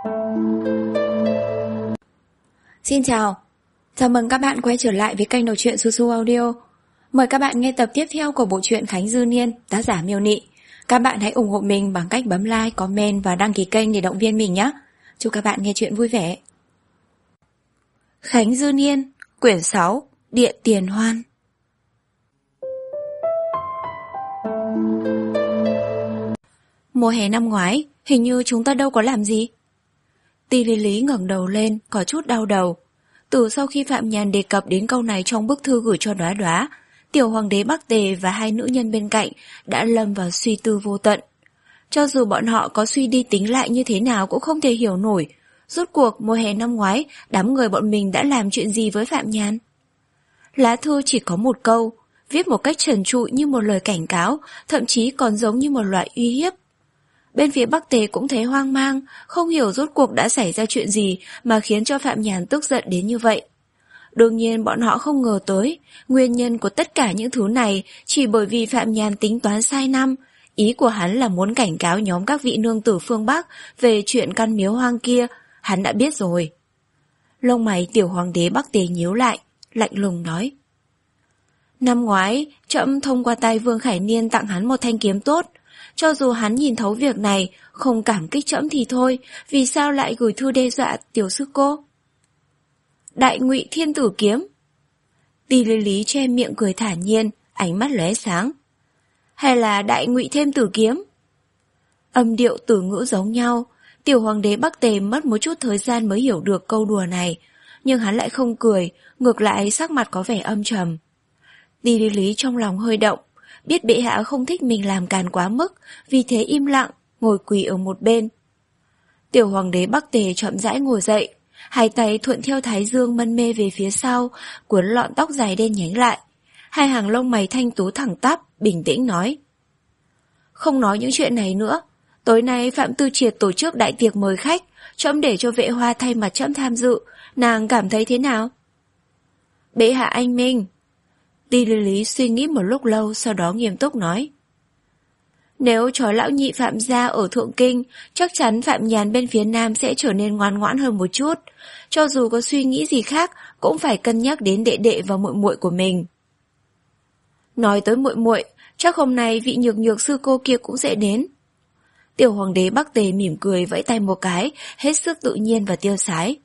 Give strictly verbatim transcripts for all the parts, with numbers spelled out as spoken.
Xin chào, chào mừng các bạn quay trở lại với kênh đọc truyện Su Su Audio. Mời các bạn nghe tập tiếp theo của bộ truyện Khánh Dư Niên, tác giả Miêu Nị. Các bạn hãy ủng hộ mình bằng cách bấm like, comment và đăng ký kênh để động viên mình nhé. Chúc các bạn nghe truyện vui vẻ. Khánh Dư Niên, quyển sáu, Điện Tiền Hoan. Mùa hè năm ngoái, hình như chúng ta đâu có làm gì. Ti Lý Lý ngẩng đầu lên, có chút đau đầu. Từ sau khi Phạm Nhàn đề cập đến câu này trong bức thư gửi cho Đóa Đóa, tiểu hoàng đế Bắc Tề và hai nữ nhân bên cạnh đã lâm vào suy tư vô tận. Cho dù bọn họ có suy đi tính lại như thế nào cũng không thể hiểu nổi, rốt cuộc mùa hè năm ngoái đám người bọn mình đã làm chuyện gì với Phạm Nhàn. Lá thư chỉ có một câu, viết một cách trần trụi như một lời cảnh cáo, thậm chí còn giống như một loại uy hiếp. Bên phía Bắc Tề cũng thấy hoang mang, không hiểu rốt cuộc đã xảy ra chuyện gì mà khiến cho Phạm Nhàn tức giận đến như vậy. Đương nhiên bọn họ không ngờ tới, nguyên nhân của tất cả những thứ này chỉ bởi vì Phạm Nhàn tính toán sai năm. Ý của hắn là muốn cảnh cáo nhóm các vị nương tử phương Bắc về chuyện căn miếu hoang kia, hắn đã biết rồi. Lông mày tiểu hoàng đế Bắc Tề nhíu lại, lạnh lùng nói. Năm ngoái, trẫm thông qua tay Vương Khải Niên tặng hắn một thanh kiếm tốt. Cho dù hắn nhìn thấu việc này, không cảm kích trẫm thì thôi, vì sao lại gửi thư đe dọa tiểu sư cô? Đại Ngụy Thiên Tử Kiếm. Ti Lý Lý che miệng cười thản nhiên, ánh mắt lóe sáng. Hay là Đại Ngụy Thêm Tử Kiếm? Âm điệu từ ngữ giống nhau, tiểu hoàng đế Bắc Tề mất một chút thời gian mới hiểu được câu đùa này, nhưng hắn lại không cười, ngược lại sắc mặt có vẻ âm trầm. Ti Lý Lý trong lòng hơi động, biết bệ hạ không thích mình làm càn quá mức, vì thế im lặng, ngồi quỳ ở một bên. Tiểu hoàng đế Bắc Tề chậm rãi ngồi dậy, hai tay thuận theo thái dương mân mê về phía sau, cuốn lọn tóc dài đen nhánh lại. Hai hàng lông mày thanh tú thẳng tắp, bình tĩnh nói. Không nói những chuyện này nữa, tối nay Phạm Tư Triệt tổ chức đại tiệc mời khách, trẫm để cho Vệ Hoa thay mặt trẫm tham dự, nàng cảm thấy thế nào? Bệ hạ anh minh. Ti Lý Lý suy nghĩ một lúc lâu, sau đó nghiêm túc nói. Nếu trói lão nhị Phạm gia ở Thượng Kinh, chắc chắn Phạm Nhàn bên phía Nam sẽ trở nên ngoan ngoãn hơn một chút. Cho dù có suy nghĩ gì khác, cũng phải cân nhắc đến đệ đệ và muội muội của mình. Nói tới muội muội, chắc hôm nay vị nhược nhược sư cô kia cũng sẽ đến. Tiểu hoàng đế Bắc Tề mỉm cười vẫy tay một cái, hết sức tự nhiên và tiêu sái.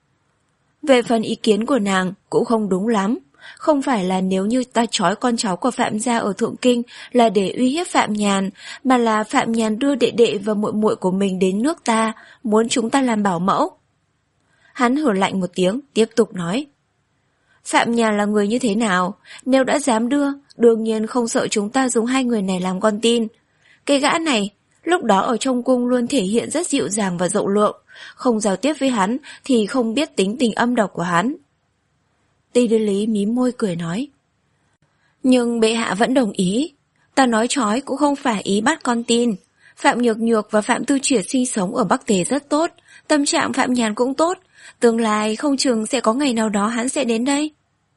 Về phần ý kiến của nàng cũng không đúng lắm. Không phải là nếu như ta trói con cháu của Phạm gia ở Thượng Kinh là để uy hiếp Phạm Nhàn, mà là Phạm Nhàn đưa đệ đệ và muội muội của mình đến nước ta, muốn chúng ta làm bảo mẫu. Hắn hừ lạnh một tiếng, tiếp tục nói. Phạm Nhàn là người như thế nào? Nếu đã dám đưa, đương nhiên không sợ chúng ta dùng hai người này làm con tin. Cái gã này, lúc đó ở trong cung luôn thể hiện rất dịu dàng và rộng lượng, không giao tiếp với hắn thì không biết tính tình âm độc của hắn. Ti Lý Lý mím môi cười nói. Nhưng bệ hạ vẫn đồng ý. Ta nói trói cũng không phải ý bắt con tin. Phạm Nhược Nhược và Phạm Tư Triệt sinh sống ở Bắc Tề rất tốt, tâm trạng Phạm Nhàn cũng tốt. Tương lai không chừng sẽ có ngày nào đó hắn sẽ đến đây.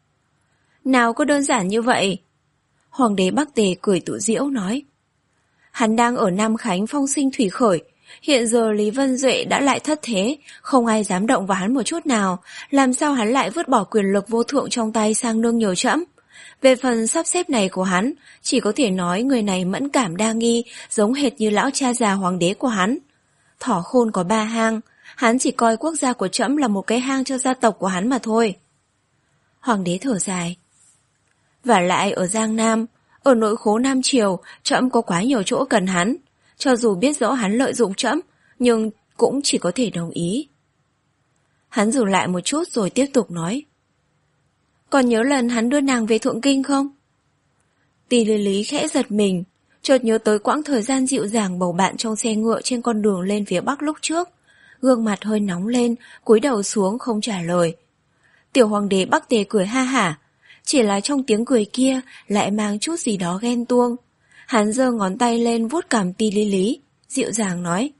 Nào có đơn giản như vậy. Hoàng đế Bắc Tề cười tự giễu nói. Hắn đang ở Nam Khánh phong sinh thủy khởi. Hiện giờ Lý Vân Duệ đã lại thất thế, không ai dám động vào hắn một chút nào, làm sao hắn lại vứt bỏ quyền lực vô thượng trong tay sang nương nhờ trẫm. Về phần sắp xếp này của hắn, chỉ có thể nói người này mẫn cảm đa nghi, giống hệt như lão cha già hoàng đế của hắn. Thỏ khôn có ba hang, hắn chỉ coi quốc gia của trẫm là một cái hang cho gia tộc của hắn mà thôi. Hoàng đế thở dài. Và lại ở Giang Nam, ở nội khố Nam Triều, trẫm có quá nhiều chỗ cần hắn. Cho dù biết rõ hắn lợi dụng trẫm, nhưng cũng chỉ có thể đồng ý. Hắn dừng lại một chút rồi tiếp tục nói. Còn nhớ lần hắn đưa nàng về Thượng Kinh không? Ti Lý Lý khẽ giật mình, chợt nhớ tới quãng thời gian dịu dàng bầu bạn trong xe ngựa trên con đường lên phía Bắc lúc trước. Gương mặt hơi nóng lên, cúi đầu xuống không trả lời. Tiểu hoàng đế Bắc Tề cười ha hả, chỉ là trong tiếng cười kia lại mang chút gì đó ghen tuông. Hắn giơ ngón tay lên vuốt cằm Ti Lý Lý, dịu dàng nói.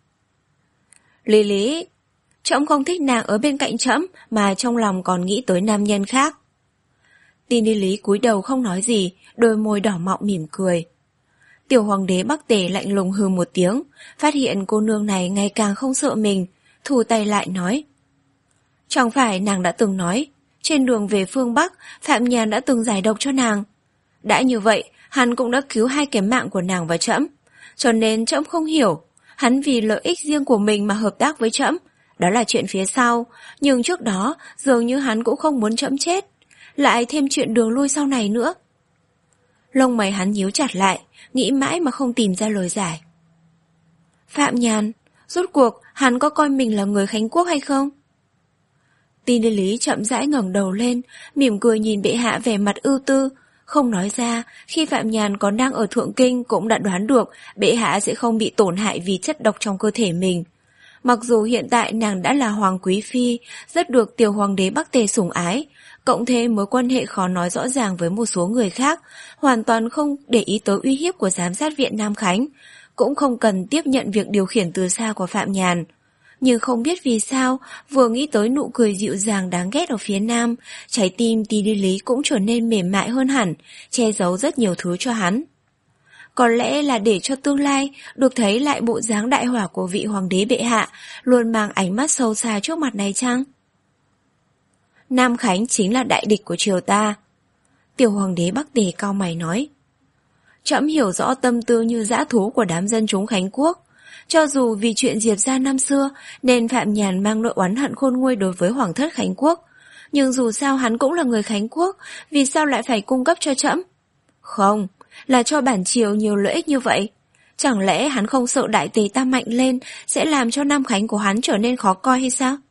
Lý Lý, trẫm không thích nàng ở bên cạnh trẫm mà trong lòng còn nghĩ tới nam nhân khác. Ti Lý Lý cúi đầu không nói gì, đôi môi đỏ mọng mỉm cười. Tiểu hoàng đế Bắc Tề lạnh lùng hừ một tiếng, phát hiện cô nương này ngày càng không sợ mình, thu tay lại nói. Chẳng phải nàng đã từng nói, trên đường về phương Bắc, Phạm Nhàn đã từng giải độc cho nàng. Đã như vậy, hắn cũng đã cứu hai cái mạng của nàng và trẫm, cho nên trẫm không hiểu, hắn vì lợi ích riêng của mình mà hợp tác với trẫm, đó là chuyện phía sau, nhưng trước đó dường như hắn cũng không muốn trẫm chết, lại thêm chuyện đường lui sau này nữa. Lông mày hắn nhíu chặt lại, nghĩ mãi mà không tìm ra lời giải. Phạm Nhàn, rốt cuộc hắn có coi mình là người Khánh Quốc hay không? Tin Lý Lý chậm rãi ngẩng đầu lên, mỉm cười nhìn bệ hạ vẻ mặt ưu tư, không nói ra, khi Phạm Nhàn còn đang ở Thượng Kinh cũng đã đoán được bệ hạ sẽ không bị tổn hại vì chất độc trong cơ thể mình. Mặc dù hiện tại nàng đã là hoàng quý phi, rất được tiểu hoàng đế Bắc Tề sủng ái, cộng thêm mối quan hệ khó nói rõ ràng với một số người khác, hoàn toàn không để ý tới uy hiếp của giám sát viện Nam Khánh, cũng không cần tiếp nhận việc điều khiển từ xa của Phạm Nhàn. Nhưng không biết vì sao, vừa nghĩ tới nụ cười dịu dàng đáng ghét ở phía nam, trái tim Tí Đi Lý cũng trở nên mềm mại hơn hẳn, che giấu rất nhiều thứ cho hắn. Có lẽ là để cho tương lai được thấy lại bộ dáng đại hỏa của vị hoàng đế bệ hạ, luôn mang ánh mắt sâu xa trước mặt này chăng? Nam Khánh chính là đại địch của triều ta. Tiểu hoàng đế Bắc Tề cau mày nói. Trẫm hiểu rõ tâm tư như dã thú của đám dân chúng Khánh Quốc. Cho dù vì chuyện Diệp gia năm xưa nên Phạm Nhàn mang nỗi oán hận khôn nguôi đối với hoàng thất Khánh Quốc, nhưng dù sao hắn cũng là người Khánh Quốc, vì sao lại phải cung cấp cho trẫm? Không, là cho bản triều nhiều lợi ích như vậy. Chẳng lẽ hắn không sợ đại tề ta mạnh lên sẽ làm cho Nam Khánh của hắn trở nên khó coi hay sao?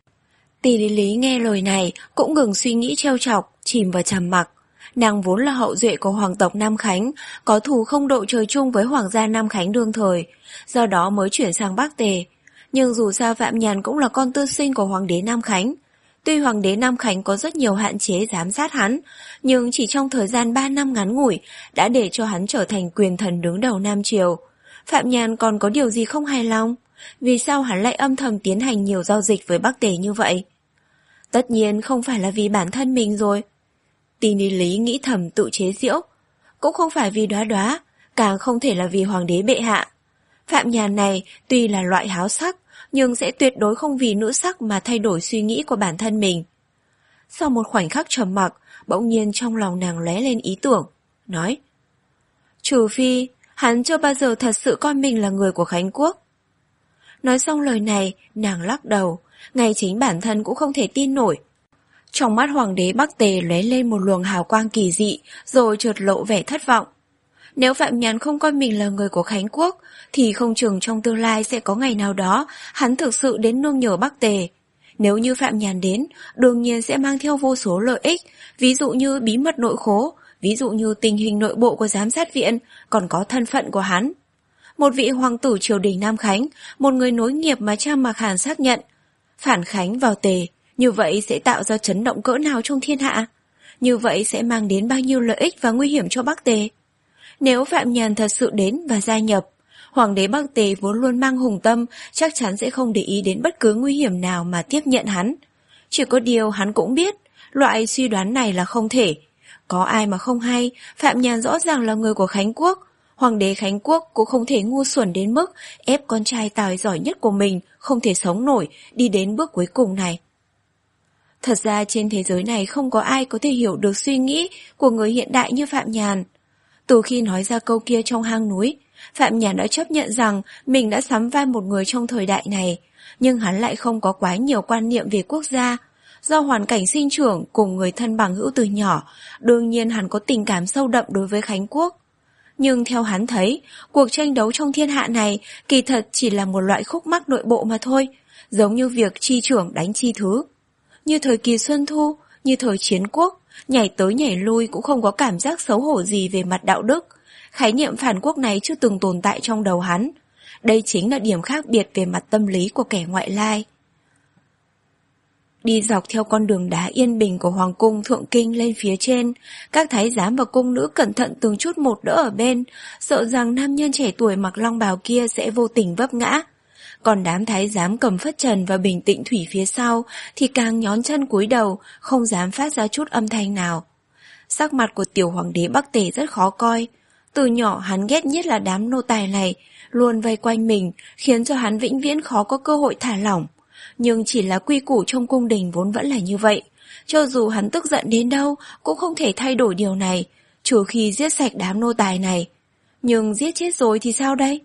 Tỷ Lý Lý nghe lời này cũng ngừng suy nghĩ trêu chọc, chìm vào trầm mặc. Nàng vốn là hậu duệ của hoàng tộc Nam Khánh, có thù không độ trời chung với hoàng gia Nam Khánh đương thời, do đó mới chuyển sang Bắc Tề. Nhưng dù sao Phạm Nhàn cũng là con tư sinh của hoàng đế Nam Khánh. Tuy hoàng đế Nam Khánh có rất nhiều hạn chế giám sát hắn, nhưng chỉ trong thời gian ba năm ngắn ngủi đã để cho hắn trở thành quyền thần đứng đầu Nam Triều. Phạm Nhàn còn có điều gì không hài lòng? Vì sao hắn lại âm thầm tiến hành nhiều giao dịch với Bắc Tề như vậy? Tất nhiên không phải là vì bản thân mình rồi. Tin Lý Lý nghĩ thầm tự chế giễu. Cũng không phải vì Đóa Đóa, càng không thể là vì hoàng đế bệ hạ. Phạm Nhàn này tuy là loại háo sắc, nhưng sẽ tuyệt đối không vì nữ sắc mà thay đổi suy nghĩ của bản thân mình. Sau một khoảnh khắc trầm mặc, bỗng nhiên trong lòng nàng lóe lên ý tưởng, nói: Trừ phi, hắn chưa bao giờ thật sự coi mình là người của Khánh Quốc. Nói xong lời này, nàng lắc đầu, ngay chính bản thân cũng không thể tin nổi. Trong mắt hoàng đế Bắc Tề lóe lên một luồng hào quang kỳ dị, rồi chợt lộ vẻ thất vọng. Nếu Phạm Nhàn không coi mình là người của Khánh Quốc, thì không chừng trong tương lai sẽ có ngày nào đó hắn thực sự đến nương nhờ Bắc Tề. Nếu như Phạm Nhàn đến, đương nhiên sẽ mang theo vô số lợi ích, ví dụ như bí mật nội khố, ví dụ như tình hình nội bộ của giám sát viện, còn có thân phận của hắn. Một vị hoàng tử triều đình Nam Khánh, một người nối nghiệp mà cha Mạc Hàn xác nhận. Phản Khánh vào Tề, như vậy sẽ tạo ra chấn động cỡ nào trong thiên hạ? Như vậy sẽ mang đến bao nhiêu lợi ích và nguy hiểm cho Bắc Tề? Nếu Phạm Nhàn thật sự đến và gia nhập, hoàng đế Bắc Tề vốn luôn mang hùng tâm, chắc chắn sẽ không để ý đến bất cứ nguy hiểm nào mà tiếp nhận hắn. Chỉ có điều hắn cũng biết, loại suy đoán này là không thể. Có ai mà không hay, Phạm Nhàn rõ ràng là người của Khánh Quốc. Hoàng đế Khánh Quốc cũng không thể ngu xuẩn đến mức ép con trai tài giỏi nhất của mình không thể sống nổi đi đến bước cuối cùng này. Thật ra trên thế giới này không có ai có thể hiểu được suy nghĩ của người hiện đại như Phạm Nhàn. Từ khi nói ra câu kia trong hang núi, Phạm Nhàn đã chấp nhận rằng mình đã sắm vai một người trong thời đại này, nhưng hắn lại không có quá nhiều quan niệm về quốc gia. Do hoàn cảnh sinh trưởng cùng người thân bằng hữu từ nhỏ, đương nhiên hắn có tình cảm sâu đậm đối với Khánh Quốc. Nhưng theo hắn thấy, cuộc tranh đấu trong thiên hạ này kỳ thật chỉ là một loại khúc mắc nội bộ mà thôi, giống như việc chi trưởng đánh chi thứ. Như thời kỳ Xuân Thu, như thời chiến quốc, nhảy tới nhảy lui cũng không có cảm giác xấu hổ gì về mặt đạo đức. Khái niệm phản quốc này chưa từng tồn tại trong đầu hắn. Đây chính là điểm khác biệt về mặt tâm lý của kẻ ngoại lai. Đi dọc theo con đường đá yên bình của Hoàng cung Thượng Kinh lên phía trên, các thái giám và cung nữ cẩn thận từng chút một đỡ ở bên, sợ rằng nam nhân trẻ tuổi mặc long bào kia sẽ vô tình vấp ngã. Còn đám thái giám cầm phất trần và bình tĩnh thủy phía sau thì càng nhón chân cúi đầu, không dám phát ra chút âm thanh nào. Sắc mặt của tiểu hoàng đế Bắc Tề rất khó coi. Từ nhỏ hắn ghét nhất là đám nô tài này, luôn vây quanh mình, khiến cho hắn vĩnh viễn khó có cơ hội thả lỏng. nhưng chỉ là quy củ trong cung đình vốn vẫn là như vậy. Cho dù hắn tức giận đến đâu cũng không thể thay đổi điều này, trừ khi giết sạch đám nô tài này. Nhưng giết chết rồi thì sao đây?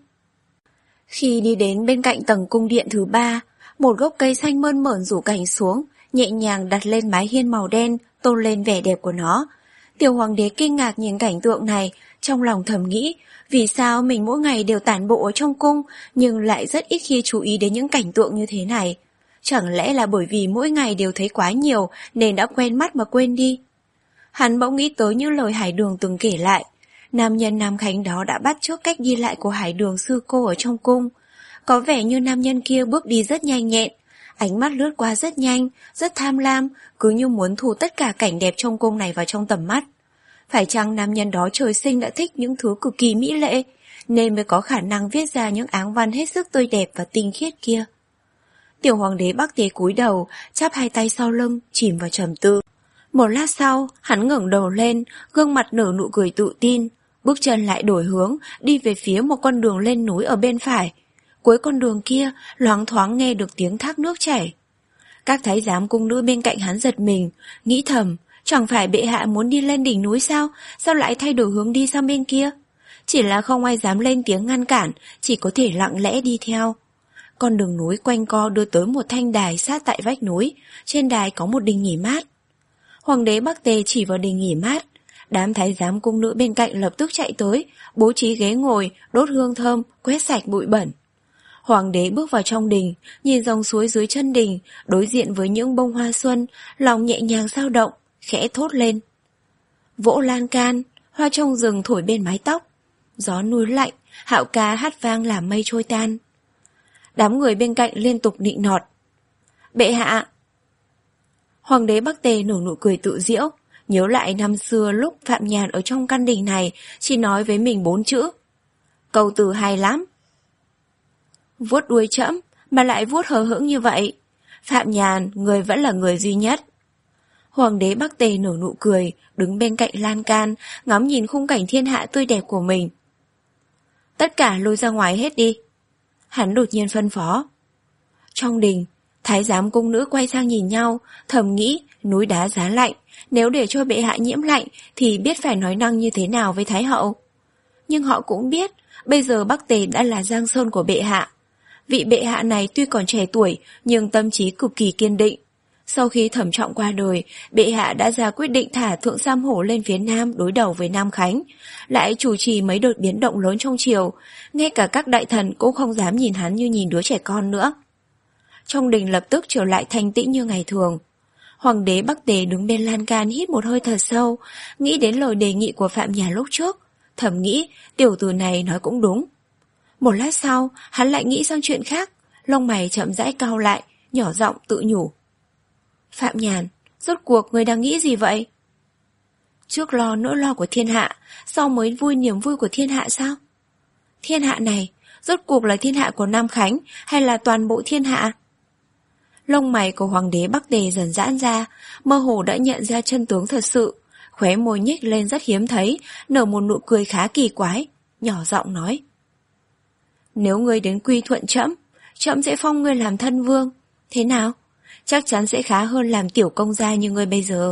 Khi đi đến bên cạnh tầng cung điện thứ ba, một gốc cây xanh mơn mởn rủ cành xuống, nhẹ nhàng đặt lên mái hiên màu đen, tôn lên vẻ đẹp của nó. Tiểu hoàng đế kinh ngạc nhìn cảnh tượng này, trong lòng thầm nghĩ, vì sao mình mỗi ngày đều tản bộ ở trong cung, nhưng lại rất ít khi chú ý đến những cảnh tượng như thế này. Chẳng lẽ là bởi vì mỗi ngày đều thấy quá nhiều nên đã quen mắt mà quên đi? Hắn bỗng nghĩ tới những lời Hải Đường từng kể lại. Nam nhân Nam Khánh đó đã bắt chước cách đi lại của Hải Đường sư cô ở trong cung. Có vẻ như nam nhân kia bước đi rất nhanh nhẹn, ánh mắt lướt qua rất nhanh, rất tham lam, cứ như muốn thu tất cả cảnh đẹp trong cung này vào trong tầm mắt. Phải chăng nam nhân đó trời sinh đã thích những thứ cực kỳ mỹ lệ, nên mới có khả năng viết ra những áng văn hết sức tươi đẹp và tinh khiết kia? Tiểu hoàng đế Bắc Tề cúi đầu, chắp hai tay sau lưng, chìm vào trầm tư. Một lát sau, hắn ngẩng đầu lên, gương mặt nở nụ cười tự tin, bước chân lại đổi hướng, đi về phía một con đường lên núi ở bên phải. Cuối con đường kia, loáng thoáng nghe được tiếng thác nước chảy. Các thái giám cung nữ bên cạnh hắn giật mình, nghĩ thầm, chẳng phải bệ hạ muốn đi lên đỉnh núi sao, sao lại thay đổi hướng đi sang bên kia? Chỉ là không ai dám lên tiếng ngăn cản, chỉ có thể lặng lẽ đi theo. Con đường núi quanh co đưa tới một thanh đài sát tại vách núi, trên đài có một đình nghỉ mát. Hoàng đế Bắc Tề chỉ vào đình nghỉ mát, đám thái giám cung nữ bên cạnh lập tức chạy tới, bố trí ghế ngồi, đốt hương thơm, quét sạch bụi bẩn. Hoàng đế bước vào trong đình, nhìn dòng suối dưới chân đình, đối diện với những bông hoa xuân, lòng nhẹ nhàng dao động, khẽ thốt lên. Vỗ lan can, hoa trong rừng thổi bên mái tóc, gió núi lạnh, hạo ca hát vang làm mây trôi tan. Đám người bên cạnh liên tục nịnh nọt. Bệ hạ! Hoàng đế Bắc Tề nở nụ cười tự diễu, nhớ lại năm xưa lúc Phạm Nhàn ở trong căn đình này chỉ nói với mình bốn chữ. Câu từ hay lắm. Vuốt đuôi trẫm mà lại vuốt hờ hững như vậy. Phạm Nhàn, người vẫn là người duy nhất. Hoàng đế Bắc Tề nở nụ cười, đứng bên cạnh lan can, ngắm nhìn khung cảnh thiên hạ tươi đẹp của mình. Tất cả lôi ra ngoài hết đi. Hắn đột nhiên phân phó. Trong đình, thái giám cung nữ quay sang nhìn nhau, thầm nghĩ núi đá giá lạnh, nếu để cho bệ hạ nhiễm lạnh thì biết phải nói năng như thế nào với thái hậu. Nhưng họ cũng biết, bây giờ Bắc Tề đã là giang sơn của bệ hạ. Vị bệ hạ này tuy còn trẻ tuổi, nhưng tâm trí cực kỳ kiên định. Sau khi Thẩm Trọng qua đời, bệ hạ đã ra quyết định thả Thượng Sam Hổ lên phía Nam đối đầu với Nam Khánh, lại chủ trì mấy đợt biến động lớn trong triều, ngay cả các đại thần cũng không dám nhìn hắn như nhìn đứa trẻ con nữa. Trong đình lập tức trở lại thanh tĩnh như ngày thường. Hoàng đế Bắc Tề đứng bên lan can hít một hơi thật sâu, nghĩ đến lời đề nghị của Phạm Nhàn lúc trước, thầm nghĩ tiểu tử này nói cũng đúng. Một lát sau, hắn lại nghĩ sang chuyện khác, lông mày chậm rãi cau lại, nhỏ giọng tự nhủ. Phạm Nhàn, rốt cuộc người đang nghĩ gì vậy? Trước lo nỗi lo của thiên hạ, sau mới vui niềm vui của thiên hạ sao? Thiên hạ này, rốt cuộc là thiên hạ của Nam Khánh hay là toàn bộ thiên hạ? Lông mày của hoàng đế Bắc Tề dần giãn ra, mơ hồ đã nhận ra chân tướng thật sự, khóe môi nhếch lên rất hiếm thấy, nở một nụ cười khá kỳ quái, nhỏ giọng nói. Nếu ngươi đến quy thuận trẫm, trẫm sẽ phong ngươi làm thân vương, thế nào? Chắc chắn sẽ khá hơn làm tiểu công gia như ngươi bây giờ.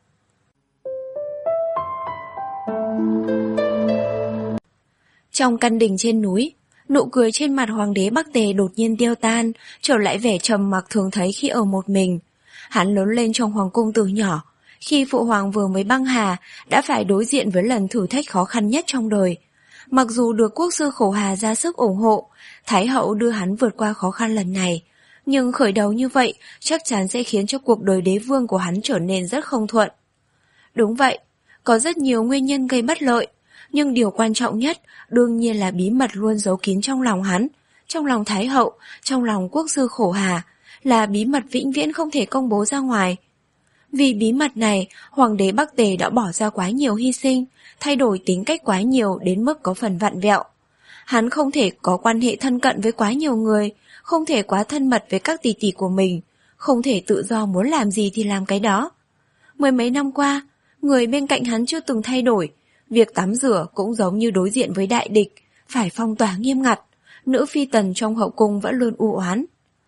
Trong căn đình trên núi, nụ cười trên mặt hoàng đế Bắc Tề đột nhiên tiêu tan, trở lại vẻ trầm mặc thường thấy khi ở một mình. Hắn lớn lên trong hoàng cung từ nhỏ, khi phụ hoàng vừa mới băng hà, đã phải đối diện với lần thử thách khó khăn nhất trong đời. Mặc dù được quốc sư Khổ Hà ra sức ủng hộ, Thái hậu đưa hắn vượt qua khó khăn lần này, nhưng khởi đầu như vậy chắc chắn sẽ khiến cho cuộc đời đế vương của hắn trở nên rất không thuận. Đúng vậy, có rất nhiều nguyên nhân gây bất lợi, nhưng điều quan trọng nhất đương nhiên là bí mật luôn giấu kín trong lòng hắn, trong lòng Thái hậu, trong lòng quốc sư Khổ Hà, là bí mật vĩnh viễn không thể công bố ra ngoài. Vì bí mật này, hoàng đế Bắc Tề đã bỏ ra quá nhiều hy sinh, thay đổi tính cách quá nhiều đến mức có phần vặn vẹo. Hắn không thể có quan hệ thân cận với quá nhiều người, không thể quá thân mật với các tỷ tỷ của mình, không thể tự do muốn làm gì thì làm cái đó. Mười mấy năm qua, người bên cạnh hắn chưa từng thay đổi, việc tắm rửa cũng giống như đối diện với đại địch, phải phong tỏa nghiêm ngặt, nữ phi tần trong hậu cung vẫn luôn u oán.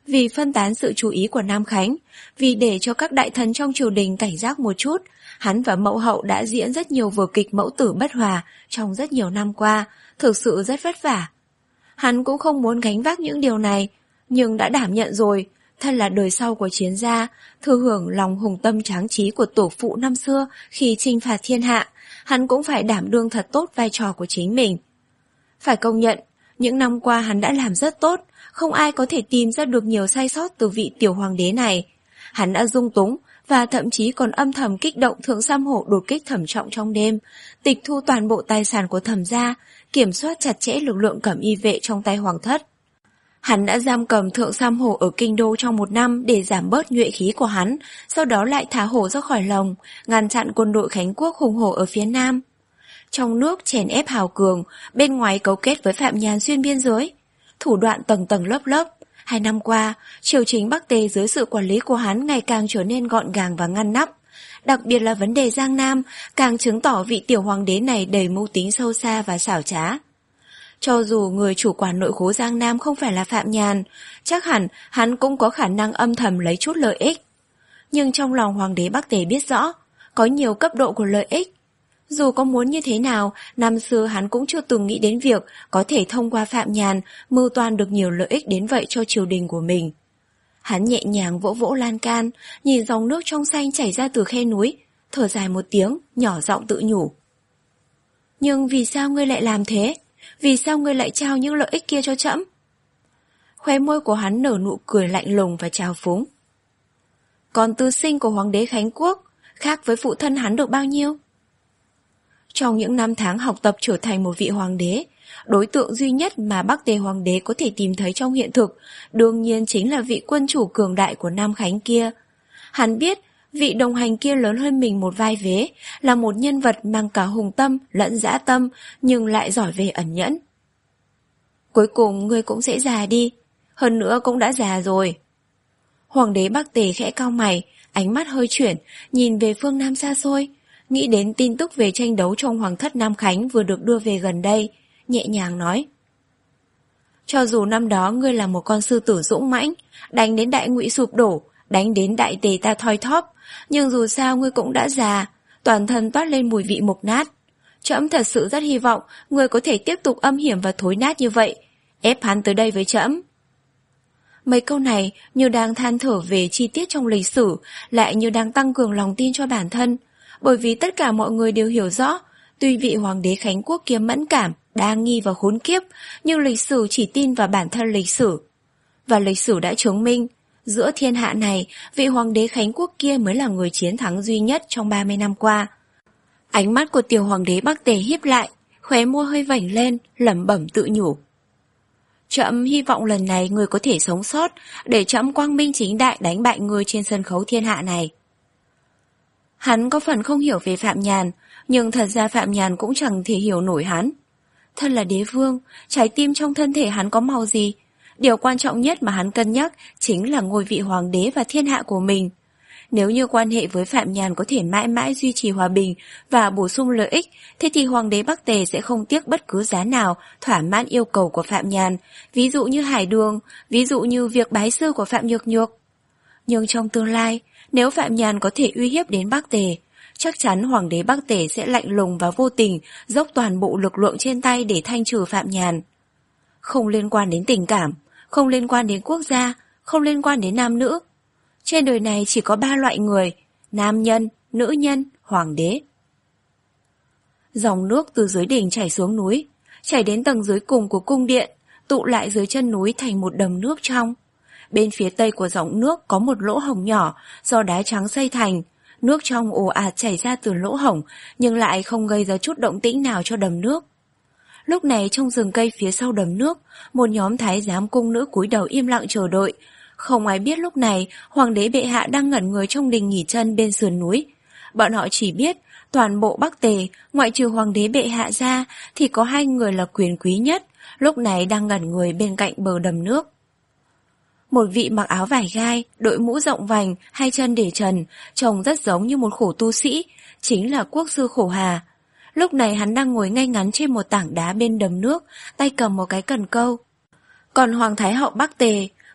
Vì phân tán sự chú ý của Nam Khánh, vì để cho các đại thần trong triều đình cảnh giác một chút, hắn và mẫu hậu đã diễn rất nhiều vở kịch mẫu tử bất hòa trong rất nhiều năm qua, thực sự rất vất vả. Hắn cũng không muốn gánh vác những điều này, nhưng đã đảm nhận rồi, thân là đời sau của chiến gia, thừa hưởng lòng hùng tâm tráng trí của tổ phụ năm xưa khi chinh phạt thiên hạ, hắn cũng phải đảm đương thật tốt vai trò của chính mình. Phải công nhận, những năm qua hắn đã làm rất tốt, không ai có thể tìm ra được nhiều sai sót từ vị tiểu hoàng đế này. Hắn đã dung túng và thậm chí còn âm thầm kích động Thượng Sam Hổ đột kích Thẩm Trọng trong đêm, tịch thu toàn bộ tài sản của Thẩm gia, kiểm soát chặt chẽ lực lượng cẩm y vệ trong tay hoàng thất. Hắn đã giam cầm Thượng Sam Hổ ở kinh đô trong một năm để giảm bớt nhuệ khí của hắn, sau đó lại thả hổ ra khỏi lồng, ngăn chặn quân đội Khánh Quốc hùng hổ ở phía nam. Trong nước chèn ép hào cường, bên ngoài cấu kết với Phạm Nhàn xuyên biên giới, thủ đoạn tầng tầng lớp lớp. Hai năm qua, triều chính Bắc Tề dưới sự quản lý của hắn ngày càng trở nên gọn gàng và ngăn nắp. Đặc biệt là vấn đề Giang Nam, càng chứng tỏ vị tiểu hoàng đế này đầy mưu tính sâu xa và xảo trá. Cho dù người chủ quản nội khố Giang Nam không phải là Phạm Nhàn, chắc hẳn hắn cũng có khả năng âm thầm lấy chút lợi ích. Nhưng trong lòng hoàng đế Bắc Tề biết rõ, có nhiều cấp độ của lợi ích. Dù có muốn như thế nào, năm xưa hắn cũng chưa từng nghĩ đến việc có thể thông qua Phạm Nhàn mưu toan được nhiều lợi ích đến vậy cho triều đình của mình. Hắn nhẹ nhàng vỗ vỗ lan can, nhìn dòng nước trong xanh chảy ra từ khe núi, thở dài một tiếng, nhỏ giọng tự nhủ. Nhưng vì sao ngươi lại làm thế? Vì sao ngươi lại trao những lợi ích kia cho trẫm? Khóe môi của hắn nở nụ cười lạnh lùng và trào phúng. Con tư sinh của hoàng đế Khánh Quốc khác với phụ thân hắn được bao nhiêu? Trong những năm tháng học tập trở thành một vị hoàng đế, đối tượng duy nhất mà Bắc Tề hoàng đế có thể tìm thấy trong hiện thực đương nhiên chính là vị quân chủ cường đại của Nam Khánh kia. Hắn biết vị đồng hành kia lớn hơn mình một vai vế, là một nhân vật mang cả hùng tâm lẫn dã tâm nhưng lại giỏi về ẩn nhẫn. Cuối cùng ngươi cũng sẽ già đi, hơn nữa cũng đã già rồi. Hoàng đế Bắc Tề khẽ cau mày, ánh mắt hơi chuyển, nhìn về phương Nam xa xôi, nghĩ đến tin tức về tranh đấu trong hoàng thất Nam Khánh vừa được đưa về gần đây, nhẹ nhàng nói. Cho dù năm đó ngươi là một con sư tử dũng mãnh, đánh đến Đại Ngụy sụp đổ, đánh đến Đại Tề ta thoi thóp, nhưng dù sao ngươi cũng đã già, toàn thân toát lên mùi vị mục nát. Trẫm thật sự rất hy vọng ngươi có thể tiếp tục âm hiểm và thối nát như vậy, ép hắn tới đây với trẫm. Mấy câu này như đang than thở về chi tiết trong lịch sử, lại như đang tăng cường lòng tin cho bản thân, bởi vì tất cả mọi người đều hiểu rõ, tuy vị hoàng đế Khánh Quốc kia mẫn cảm, đa nghi và khốn kiếp, nhưng lịch sử chỉ tin vào bản thân lịch sử. Và lịch sử đã chứng minh, giữa thiên hạ này, vị hoàng đế Khánh Quốc kia mới là người chiến thắng duy nhất trong ba mươi năm qua. Ánh mắt của tiểu hoàng đế Bắc Tề híp lại, khóe môi hơi vểnh lên, lẩm bẩm tự nhủ. Trẫm hy vọng lần này người có thể sống sót, để trẫm quang minh chính đại đánh bại người trên sân khấu thiên hạ này. Hắn có phần không hiểu về Phạm Nhàn, nhưng thật ra Phạm Nhàn cũng chẳng thể hiểu nổi hắn. Thân là đế vương, trái tim trong thân thể hắn có màu gì? Điều quan trọng nhất mà hắn cân nhắc chính là ngôi vị hoàng đế và thiên hạ của mình. Nếu như quan hệ với Phạm Nhàn có thể mãi mãi duy trì hòa bình và bổ sung lợi ích, thế thì hoàng đế Bắc Tề sẽ không tiếc bất cứ giá nào thỏa mãn yêu cầu của Phạm Nhàn, ví dụ như Hải Đường, ví dụ như việc bái sư của Phạm Nhược Nhược. Nhưng trong tương lai, nếu Phạm Nhàn có thể uy hiếp đến Bắc Tề, chắc chắn hoàng đế Bắc Tề sẽ lạnh lùng và vô tình dốc toàn bộ lực lượng trên tay để thanh trừ Phạm Nhàn. Không liên quan đến tình cảm, không liên quan đến quốc gia, không liên quan đến nam nữ. Trên đời này chỉ có ba loại người, nam nhân, nữ nhân, hoàng đế. Dòng nước từ dưới đỉnh chảy xuống núi, chảy đến tầng dưới cùng của cung điện, tụ lại dưới chân núi thành một đầm nước trong. Bên phía tây của dòng nước có một lỗ hổng nhỏ do đá trắng xây thành, nước trong ồ ạt chảy ra từ lỗ hổng nhưng lại không gây ra chút động tĩnh nào cho đầm nước. Lúc này trong rừng cây phía sau đầm nước, một nhóm thái giám cung nữ cúi đầu im lặng chờ đợi. Không ai biết lúc này hoàng đế bệ hạ đang ngẩn người trong đình nghỉ chân bên sườn núi. Bọn họ chỉ biết toàn bộ Bắc Tề, ngoại trừ hoàng đế bệ hạ ra thì có hai người là quyền quý nhất, lúc này đang ngẩn người bên cạnh bờ đầm nước. Một vị mặc áo vải gai, đội mũ rộng vành, hai chân để trần, trông rất giống như một khổ tu sĩ, chính là quốc sư Khổ Hà. Lúc này hắn đang ngồi ngay ngắn trên một tảng đá bên đầm nước, tay cầm một cái cần câu. Còn hoàng thái hậu Bắc Tề,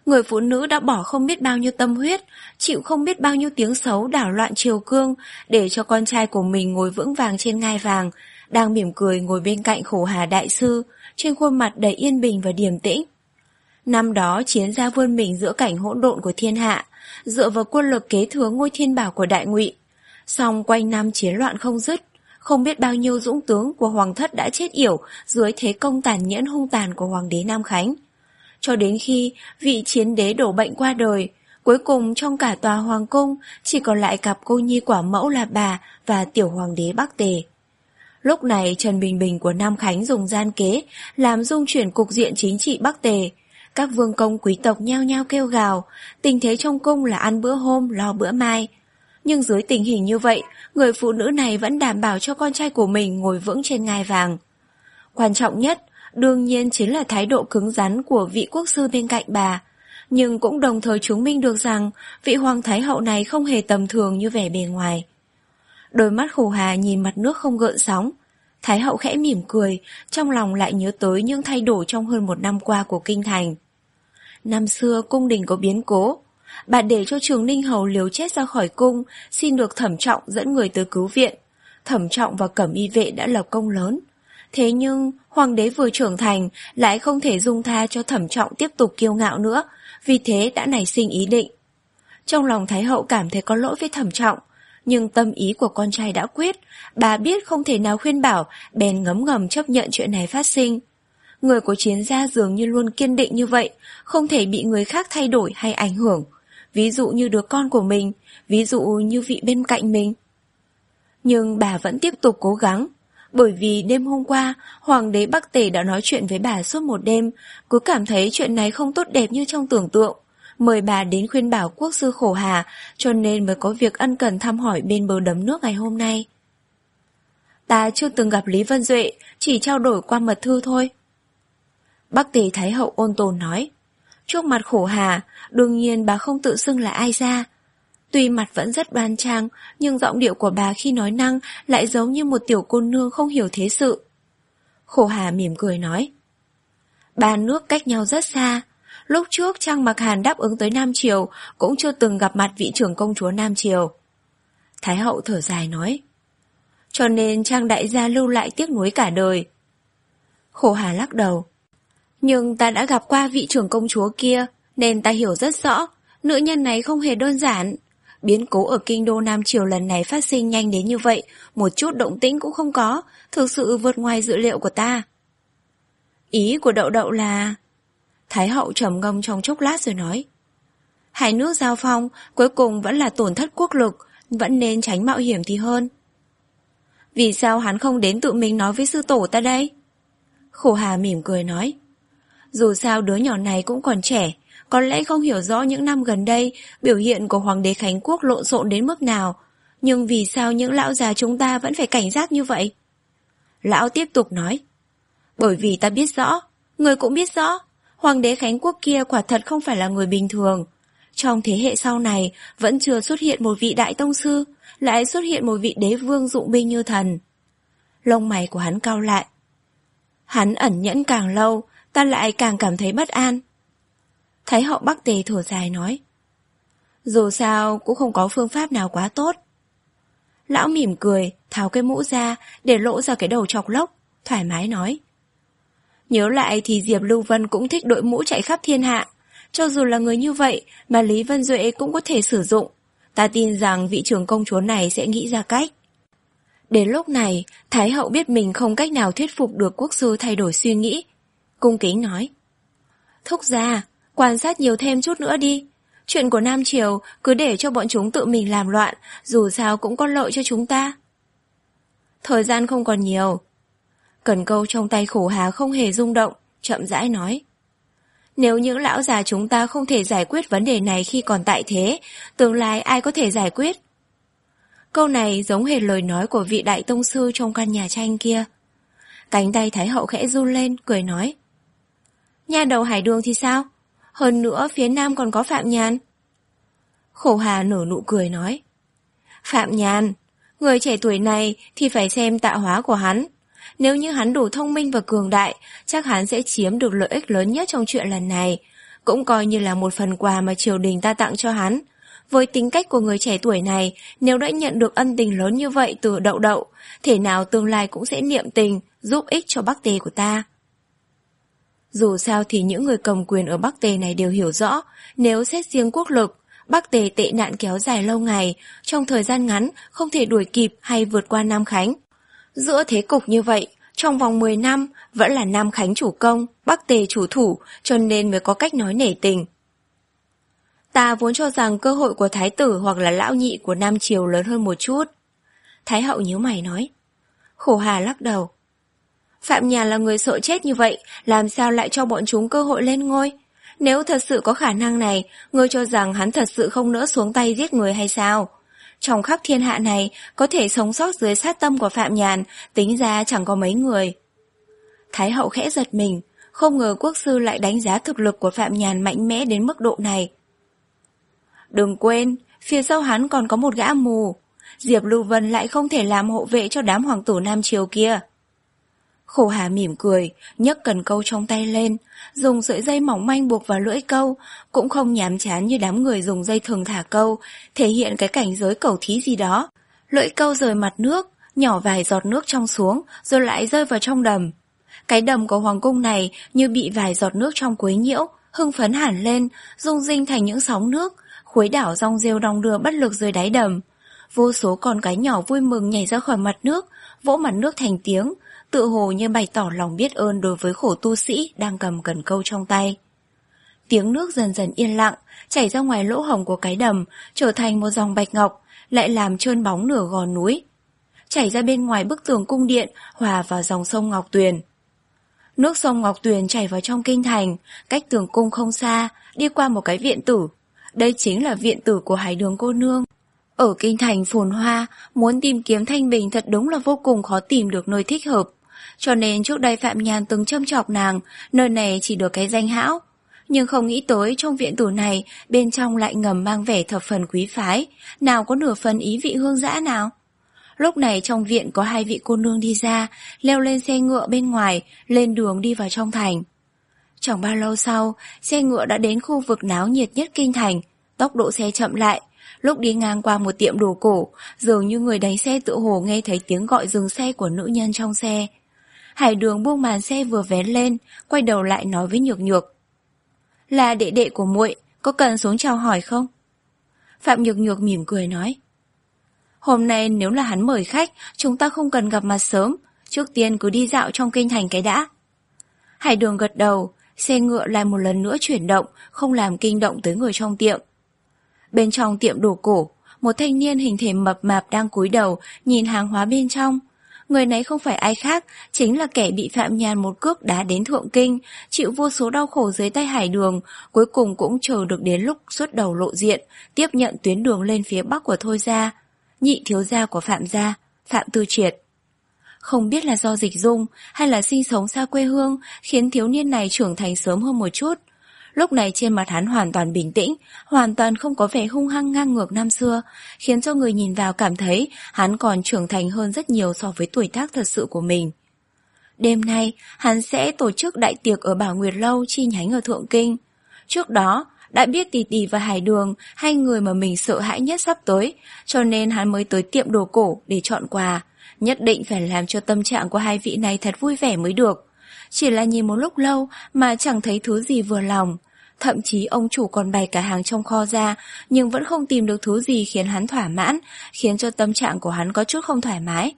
Người phụ nữ đã bỏ không biết bao nhiêu tâm huyết, chịu không biết bao nhiêu tiếng xấu đảo loạn triều cương để cho con trai của mình ngồi vững vàng trên ngai vàng, đang mỉm cười ngồi bên cạnh Khổ Hà đại sư, trên khuôn mặt đầy yên bình và điềm tĩnh. Năm đó Chiến gia vươn mình giữa cảnh hỗn độn của thiên hạ, dựa vào quân lực kế thừa ngôi thiên bảo của Đại Ngụy. Song quanh năm chiến loạn không dứt, không biết bao nhiêu dũng tướng của hoàng thất đã chết yểu dưới thế công tàn nhẫn hung tàn của hoàng đế Nam Khánh. Cho đến khi vị chiến đế đổ bệnh qua đời, cuối cùng trong cả tòa hoàng cung chỉ còn lại cặp cô nhi quả mẫu là bà và tiểu hoàng đế Bắc Tề. Lúc này Trần Bình Bình của Nam Khánh dùng gian kế làm dung chuyển cục diện chính trị Bắc Tề. Các vương công quý tộc nhao nhao kêu gào, tình thế trong cung là ăn bữa hôm lo bữa mai. Nhưng dưới tình hình như vậy, người phụ nữ này vẫn đảm bảo cho con trai của mình ngồi vững trên ngai vàng. Quan trọng nhất, đương nhiên chính là thái độ cứng rắn của vị quốc sư bên cạnh bà, nhưng cũng đồng thời chứng minh được rằng vị hoàng thái hậu này không hề tầm thường như vẻ bề ngoài. Đôi mắt Khổ Hà nhìn mặt nước không gợn sóng. Thái hậu khẽ mỉm cười, trong lòng lại nhớ tới những thay đổi trong hơn một năm qua của kinh thành. Năm xưa cung đình có biến cố, bà để cho Trường Ninh hầu liều chết ra khỏi cung, xin được Thẩm Trọng dẫn người tới cứu viện. Thẩm Trọng và Cẩm Y vệ đã lập công lớn. Thế nhưng hoàng đế vừa trưởng thành lại không thể dung tha cho Thẩm Trọng tiếp tục kiêu ngạo nữa, vì thế đã nảy sinh ý định. Trong lòng Thái hậu cảm thấy có lỗi với Thẩm Trọng, nhưng tâm ý của con trai đã quyết, bà biết không thể nào khuyên bảo, bèn ngấm ngầm chấp nhận chuyện này phát sinh. Người của Chiến gia dường như luôn kiên định như vậy, không thể bị người khác thay đổi hay ảnh hưởng. Ví dụ như đứa con của mình, ví dụ như vị bên cạnh mình. Nhưng bà vẫn tiếp tục cố gắng, bởi vì đêm hôm qua, Hoàng đế Bắc Tề đã nói chuyện với bà suốt một đêm, cứ cảm thấy chuyện này không tốt đẹp như trong tưởng tượng. Mời bà đến khuyên bảo quốc sư Khổ Hà, cho nên mới có việc ân cần thăm hỏi bên bờ đầm nước ngày hôm nay. Ta chưa từng gặp Lý Vân Duệ, chỉ trao đổi qua mật thư thôi. Bắc Tề Thái hậu ôn tồn nói. Trước mặt Khổ Hà, đương nhiên bà không tự xưng là ai ra. Tuy mặt vẫn rất đoan trang, nhưng giọng điệu của bà khi nói năng lại giống như một tiểu cô nương không hiểu thế sự. Khổ Hà mỉm cười nói. Ba nước cách nhau rất xa. Lúc trước Trang Mặc Hàn đáp ứng tới Nam Triều cũng chưa từng gặp mặt vị trưởng công chúa Nam Triều. Thái hậu thở dài nói. Cho nên Trang đại gia lưu lại tiếc nuối cả đời. Khổ Hà lắc đầu. Nhưng ta đã gặp qua vị trưởng công chúa kia, nên ta hiểu rất rõ, nữ nhân này không hề đơn giản. Biến cố ở kinh đô Nam Triều lần này phát sinh nhanh đến như vậy, một chút động tĩnh cũng không có, thực sự vượt ngoài dự liệu của ta. Ý của Đậu Đậu là... Thái hậu trầm ngâm trong chốc lát rồi nói. Hai nước giao phong, cuối cùng vẫn là tổn thất quốc lực, vẫn nên tránh mạo hiểm thì hơn. Vì sao hắn không đến tự mình nói với sư tổ ta đây? Khổ Hà mỉm cười nói. Dù sao đứa nhỏ này cũng còn trẻ, có lẽ không hiểu rõ những năm gần đây biểu hiện của Hoàng đế Khánh Quốc lộn xộn đến mức nào, nhưng vì sao những lão già chúng ta vẫn phải cảnh giác như vậy? Lão tiếp tục nói. Bởi vì ta biết rõ, người cũng biết rõ, Hoàng đế Khánh Quốc kia quả thật không phải là người bình thường. Trong thế hệ sau này vẫn chưa xuất hiện một vị đại tông sư, lại xuất hiện một vị đế vương dụng binh như thần. Lông mày của hắn cau lại. Hắn ẩn nhẫn càng lâu, ta lại càng cảm thấy bất an. Thái hậu Bắc Tề thở dài nói. Dù sao cũng không có phương pháp nào quá tốt. Lão mỉm cười, tháo cái mũ ra để lộ ra cái đầu chọc lốc, thoải mái nói. Nhớ lại thì Diệp Lưu Vân cũng thích đội mũ chạy khắp thiên hạ. Cho dù là người như vậy mà Lý Vân Duệ cũng có thể sử dụng. Ta tin rằng vị trưởng công chúa này sẽ nghĩ ra cách. Đến lúc này, Thái hậu biết mình không cách nào thuyết phục được quốc sư thay đổi suy nghĩ. Cung kính nói. Thúc gia, quan sát nhiều thêm chút nữa đi. Chuyện của Nam Triều cứ để cho bọn chúng tự mình làm loạn, dù sao cũng có lợi cho chúng ta. Thời gian không còn nhiều. Cần câu trong tay Khổ Hà không hề rung động, chậm rãi nói. Nếu những lão già chúng ta không thể giải quyết vấn đề này khi còn tại thế, tương lai ai có thể giải quyết? Câu này giống hệt lời nói của vị đại tông sư trong căn nhà tranh kia. Cánh tay Thái hậu khẽ run lên, cười nói. Nhà đầu Hải Đường thì sao? Hơn nữa phía nam còn có Phạm Nhàn. Khổ Hà nở nụ cười nói. Phạm Nhàn, người trẻ tuổi này thì phải xem tạo hóa của hắn. Nếu như hắn đủ thông minh và cường đại, chắc hắn sẽ chiếm được lợi ích lớn nhất trong chuyện lần này. cũng coi như là một phần quà mà triều đình ta tặng cho hắn. Với tính cách của người trẻ tuổi này, nếu đã nhận được ân tình lớn như vậy từ Đậu Đậu, thể nào tương lai cũng sẽ niệm tình, giúp ích cho Bắc Tề của ta. Dù sao thì những người cầm quyền ở Bắc Tề này đều hiểu rõ, nếu xét riêng quốc lực, Bắc Tề tệ nạn kéo dài lâu ngày, trong thời gian ngắn không thể đuổi kịp hay vượt qua Nam Khánh. Giữa thế cục như vậy, trong vòng mười năm vẫn là Nam Khánh chủ công, Bắc Tề chủ thủ, cho nên mới có cách nói nể tình. Ta vốn cho rằng cơ hội của thái tử hoặc là lão nhị của Nam Triều lớn hơn một chút. Thái hậu nhíu mày nói. Khổ Hà lắc đầu. Phạm Nhàn là người sợ chết như vậy, làm sao lại cho bọn chúng cơ hội lên ngôi? Nếu thật sự có khả năng này, ngươi cho rằng hắn thật sự không nỡ xuống tay giết người hay sao? Trong khắp thiên hạ này, có thể sống sót dưới sát tâm của Phạm Nhàn, tính ra chẳng có mấy người. Thái hậu khẽ giật mình, không ngờ quốc sư lại đánh giá thực lực của Phạm Nhàn mạnh mẽ đến mức độ này. Đừng quên, phía sau hắn còn có một gã mù. Diệp Lưu Vân lại không thể làm hộ vệ cho đám hoàng tử Nam Triều kia. Khổ Hà mỉm cười, nhấc cần câu trong tay lên, dùng sợi dây mỏng manh buộc vào lưỡi câu, cũng không nhàm chán như đám người dùng dây thừng thả câu, thể hiện cái cảnh giới cẩu thí gì đó. Lưỡi câu rời mặt nước, nhỏ vài giọt nước trong xuống, rồi lại rơi vào trong đầm. Cái đầm của hoàng cung này như bị vài giọt nước trong quấy nhiễu, hưng phấn hẳn lên, rung rinh thành những sóng nước, khuấy đảo rong rêu đong đưa bất lực dưới đáy đầm. Vô số con cái nhỏ vui mừng nhảy ra khỏi mặt nước, vỗ mặt nước thành tiếng, tự hồ như bày tỏ lòng biết ơn đối với khổ tu sĩ đang cầm cần câu trong tay. Tiếng nước dần dần yên lặng, chảy ra ngoài lỗ hổng của cái đầm, trở thành một dòng bạch ngọc, lại làm trơn bóng nửa gò núi. Chảy ra bên ngoài bức tường cung điện, hòa vào dòng sông Ngọc Tuyền. Nước sông Ngọc Tuyền chảy vào trong kinh thành, cách tường cung không xa, đi qua một cái viện tử. Đây chính là viện tử của Hải Đường cô nương. Ở kinh thành phồn hoa, muốn tìm kiếm thanh bình thật đúng là vô cùng khó tìm được nơi thích hợp. Cho nên trước đây Phạm Nhàn từng châm chọc nàng, nơi này chỉ được cái danh hão. Nhưng không nghĩ tới trong viện tử này, bên trong lại ngầm mang vẻ thập phần quý phái, nào có nửa phần ý vị hương dã nào. Lúc này trong viện có hai vị cô nương đi ra, leo lên xe ngựa bên ngoài, lên đường đi vào trong thành. Chẳng bao lâu sau, xe ngựa đã đến khu vực náo nhiệt nhất kinh thành, tốc độ xe chậm lại. Lúc đi ngang qua một tiệm đồ cổ, dường như người đánh xe tự hồ nghe thấy tiếng gọi dừng xe của nữ nhân trong xe. Hải Đường buông màn xe vừa vén lên, quay đầu lại nói với Nhược Nhược. Là đệ đệ của muội, có cần xuống chào hỏi không? Phạm Nhược Nhược mỉm cười nói. Hôm nay nếu là hắn mời khách, chúng ta không cần gặp mặt sớm, trước tiên cứ đi dạo trong kinh thành cái đã. Hải Đường gật đầu, xe ngựa lại một lần nữa chuyển động, không làm kinh động tới người trong tiệm. Bên trong tiệm đồ cổ, một thanh niên hình thể mập mạp đang cúi đầu, nhìn hàng hóa bên trong. Người nấy không phải ai khác, chính là kẻ bị Phạm Nhàn một cước đá đến thượng kinh, chịu vô số đau khổ dưới tay Hải Đường, cuối cùng cũng chờ được đến lúc xuất đầu lộ diện, tiếp nhận tuyến đường lên phía bắc của Thôi gia, nhị thiếu gia của Phạm gia, Phạm Tư Triệt. Không biết là do dịch dung hay là sinh sống xa quê hương khiến thiếu niên này trưởng thành sớm hơn một chút. Lúc này trên mặt hắn hoàn toàn bình tĩnh, hoàn toàn không có vẻ hung hăng ngang ngược năm xưa, khiến cho người nhìn vào cảm thấy hắn còn trưởng thành hơn rất nhiều so với tuổi tác thật sự của mình. Đêm nay, hắn sẽ tổ chức đại tiệc ở Bảo Nguyệt Lâu chi nhánh ở Thượng Kinh. Trước đó, đã biết Tỷ Tỷ và Hải Đường, hai người mà mình sợ hãi nhất sắp tới, cho nên hắn mới tới tiệm đồ cổ để chọn quà. Nhất định phải làm cho tâm trạng của hai vị này thật vui vẻ mới được. Chỉ là nhìn một lúc lâu mà chẳng thấy thứ gì vừa lòng. Thậm chí ông chủ còn bày cả hàng trong kho ra, nhưng vẫn không tìm được thứ gì khiến hắn thỏa mãn, khiến cho tâm trạng của hắn có chút không thoải mái.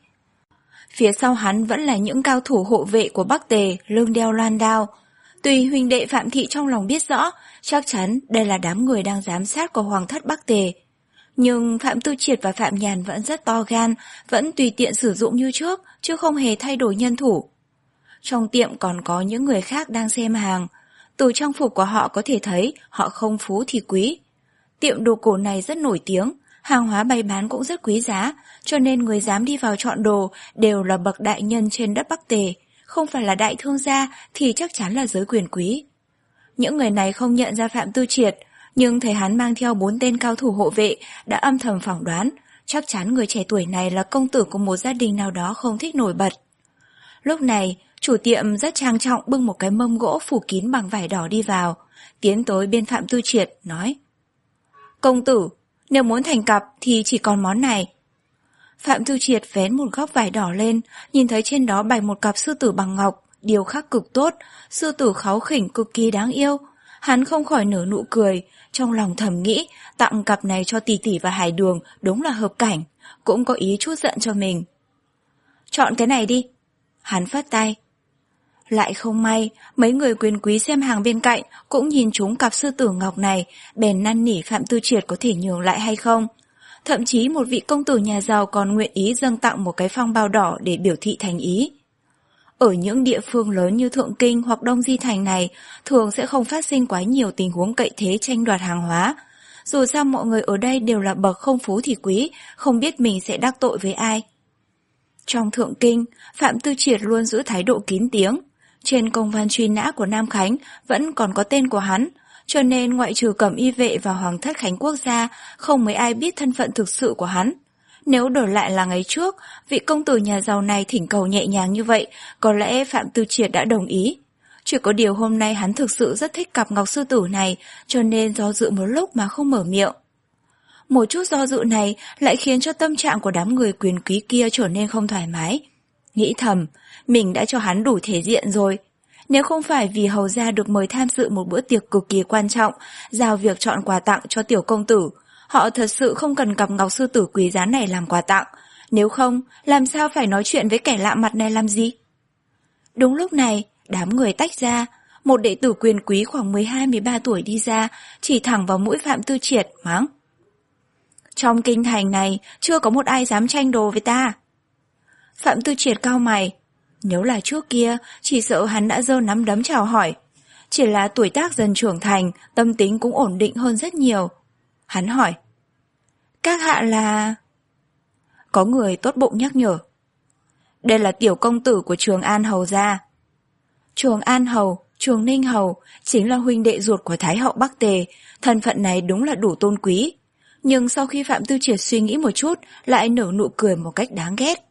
Phía sau hắn vẫn là những cao thủ hộ vệ của Bắc Tề, lưng đeo loan đao. Tuy huynh đệ Phạm Thị trong lòng biết rõ, chắc chắn đây là đám người đang giám sát của Hoàng thất Bắc Tề. Nhưng Phạm Tư Triệt và Phạm Nhàn vẫn rất to gan, vẫn tùy tiện sử dụng như trước, chứ không hề thay đổi nhân thủ. Trong tiệm còn có những người khác đang xem hàng. Từ trang phục của họ có thể thấy họ không phú thì quý. Tiệm đồ cổ này rất nổi tiếng, hàng hóa bày bán cũng rất quý giá, cho nên người dám đi vào chọn đồ đều là bậc đại nhân trên đất Bắc Tề, không phải là đại thương gia thì chắc chắn là giới quyền quý. Những người này không nhận ra Phạm Tư Triệt, nhưng thấy hắn mang theo bốn tên cao thủ hộ vệ đã âm thầm phỏng đoán, chắc chắn người trẻ tuổi này là công tử của một gia đình nào đó không thích nổi bật. Lúc này, Chủ tiệm rất trang trọng bưng một cái mâm gỗ phủ kín bằng vải đỏ đi vào, tiến tới bên Phạm Tư Triệt, nói: Công tử, nếu muốn thành cặp thì chỉ còn món này. Phạm Tư Triệt vén một góc vải đỏ lên, nhìn thấy trên đó bày một cặp sư tử bằng ngọc, điêu khắc cực tốt, sư tử kháu khỉnh cực kỳ đáng yêu. Hắn không khỏi nở nụ cười, trong lòng thầm nghĩ tặng cặp này cho Tỷ Tỷ và Hải Đường đúng là hợp cảnh, cũng có ý chút giận cho mình. Chọn cái này đi. Hắn phất tay. Lại không may, mấy người quyền quý xem hàng bên cạnh cũng nhìn trúng cặp sư tử ngọc này, bèn năn nỉ Phạm Tư Triệt có thể nhường lại hay không. Thậm chí một vị công tử nhà giàu còn nguyện ý dâng tặng một cái phong bao đỏ để biểu thị thành ý. Ở những địa phương lớn như Thượng Kinh hoặc Đông Di Thành này, thường sẽ không phát sinh quá nhiều tình huống cậy thế tranh đoạt hàng hóa. Dù sao mọi người ở đây đều là bậc không phú thì quý, không biết mình sẽ đắc tội với ai. Trong Thượng Kinh, Phạm Tư Triệt luôn giữ thái độ kín tiếng. Trên công văn truy nã của Nam Khánh vẫn còn có tên của hắn, cho nên ngoại trừ Cẩm Y vệ và Hoàng thất Khánh Quốc gia, không mấy ai biết thân phận thực sự của hắn. Nếu đổi lại là ngày trước, vị công tử nhà giàu này thỉnh cầu nhẹ nhàng như vậy, có lẽ Phạm Tư Triệt đã đồng ý. Chỉ có điều hôm nay hắn thực sự rất thích cặp ngọc sư tử này, cho nên do dự một lúc mà không mở miệng. Một chút do dự này lại khiến cho tâm trạng của đám người quyền quý kia trở nên không thoải mái. Nghĩ thầm, mình đã cho hắn đủ thể diện rồi. Nếu không phải vì hầu gia được mời tham dự một bữa tiệc cực kỳ quan trọng, giao việc chọn quà tặng cho tiểu công tử, họ thật sự không cần cặp ngọc sư tử quý giá này làm quà tặng. Nếu không, làm sao phải nói chuyện với kẻ lạ mặt này làm gì? Đúng lúc này, đám người tách ra, một đệ tử quyền quý khoảng mười hai mười ba tuổi đi ra, chỉ thẳng vào mũi Phạm Tư Triệt, mắng. Trong kinh thành này, chưa có một ai dám tranh đồ với ta. Phạm Tư Triệt cau mày. Nếu là trước kia, chỉ sợ hắn đã giơ nắm đấm chào hỏi. Chỉ là tuổi tác dần trưởng thành, tâm tính cũng ổn định hơn rất nhiều. Hắn hỏi. Các hạ là... Có người tốt bụng nhắc nhở. Đây là tiểu công tử của Trường An Hầu gia. Trường An Hầu, Trường Ninh Hầu, chính là huynh đệ ruột của Thái hậu Bắc Tề. Thân phận này đúng là đủ tôn quý. Nhưng sau khi Phạm Tư Triệt suy nghĩ một chút, lại nở nụ cười một cách đáng ghét.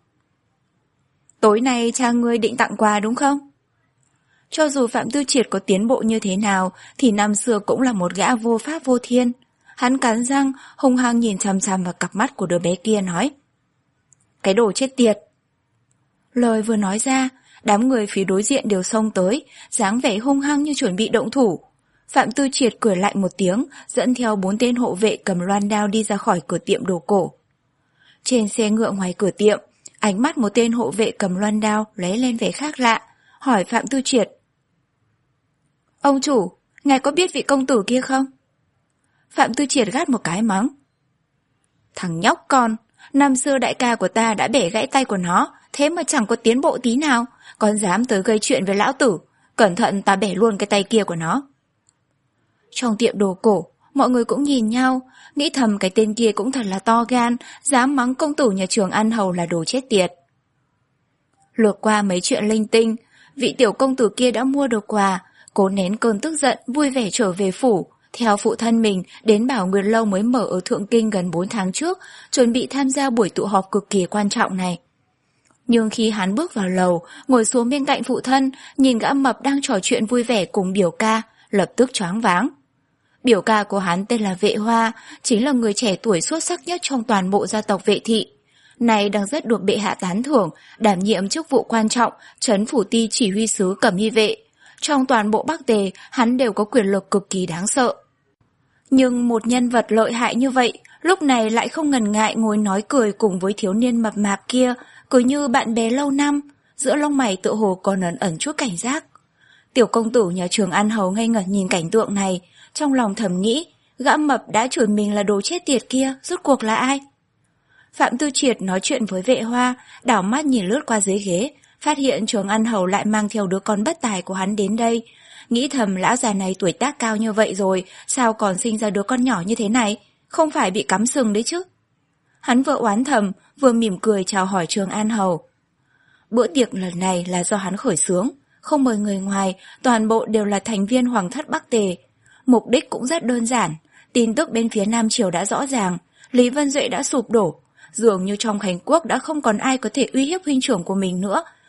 Tối nay cha ngươi định tặng quà đúng không? Cho dù Phạm Tư Triệt có tiến bộ như thế nào, thì năm xưa cũng là một gã vô pháp vô thiên. Hắn cắn răng, hung hăng nhìn chằm chằm vào cặp mắt của đứa bé kia nói. Cái đồ chết tiệt. Lời vừa nói ra, đám người phía đối diện đều xông tới, dáng vẻ hung hăng như chuẩn bị động thủ. Phạm Tư Triệt cười lạnh một tiếng, dẫn theo bốn tên hộ vệ cầm loan đao đi ra khỏi cửa tiệm đồ cổ. Trên xe ngựa ngoài cửa tiệm, ánh mắt một tên hộ vệ cầm loan đao lấy lên vẻ khác lạ, hỏi Phạm Tư Triệt. Ông chủ, ngài có biết vị công tử kia không? Phạm Tư Triệt gắt một cái mắng. Thằng nhóc con, năm xưa đại ca của ta đã bẻ gãy tay của nó, thế mà chẳng có tiến bộ tí nào, còn dám tới gây chuyện với lão tử, cẩn thận ta bẻ luôn cái tay kia của nó. Trong tiệm đồ cổ, mọi người cũng nhìn nhau, nghĩ thầm cái tên kia cũng thật là to gan, dám mắng công tử nhà Trường An Hầu là đồ chết tiệt. Lược qua mấy chuyện linh tinh, vị tiểu công tử kia đã mua được quà, cố nén cơn tức giận, vui vẻ trở về phủ, theo phụ thân mình đến Bảo Nguyệt Lâu mới mở ở Thượng Kinh gần bốn tháng trước, chuẩn bị tham gia buổi tụ họp cực kỳ quan trọng này. Nhưng khi hắn bước vào lầu, ngồi xuống bên cạnh phụ thân, nhìn gã mập đang trò chuyện vui vẻ cùng biểu ca, lập tức choáng váng. Biểu ca của hắn tên là Vệ Hoa, chính là người trẻ tuổi xuất sắc nhất trong toàn bộ gia tộc Vệ thị. Này đang rất được bệ hạ tán thưởng, đảm nhiệm chức vụ quan trọng, trấn phủ ti chỉ huy sứ Cẩm Y vệ. Trong toàn bộ Bắc Tề, hắn đều có quyền lực cực kỳ đáng sợ. Nhưng một nhân vật lợi hại như vậy, lúc này lại không ngần ngại ngồi nói cười cùng với thiếu niên mập mạp kia, cứ như bạn bè lâu năm, giữa lông mày tựa hồ còn ẩn ẩn chút cảnh giác. Tiểu công tử nhà Trường An Hầu ngây ngẩn nhìn cảnh tượng này, trong lòng thầm nghĩ, gã mập đã chửi mình là đồ chết tiệt kia, rốt cuộc là ai? Phạm Tư Triệt nói chuyện với Vệ Hoa, đảo mắt nhìn lướt qua dưới ghế, phát hiện Trường An Hầu lại mang theo đứa con bất tài của hắn đến đây. Nghĩ thầm lão già này tuổi tác cao như vậy rồi, sao còn sinh ra đứa con nhỏ như thế này, không phải bị cắm sừng đấy chứ? Hắn vừa oán thầm, vừa mỉm cười chào hỏi Trường An Hầu. Bữa tiệc lần này là do hắn khởi xướng, không mời người ngoài, toàn bộ đều là thành viên Hoàng thất Bắc Tề. Mục đích cũng rất đơn giản, tin tức bên phía Nam Triều đã rõ ràng, Lý Vân Duệ đã sụp đổ, dường như trong Khánh Quốc đã không còn ai có thể uy hiếp huynh trưởng của mình nữa,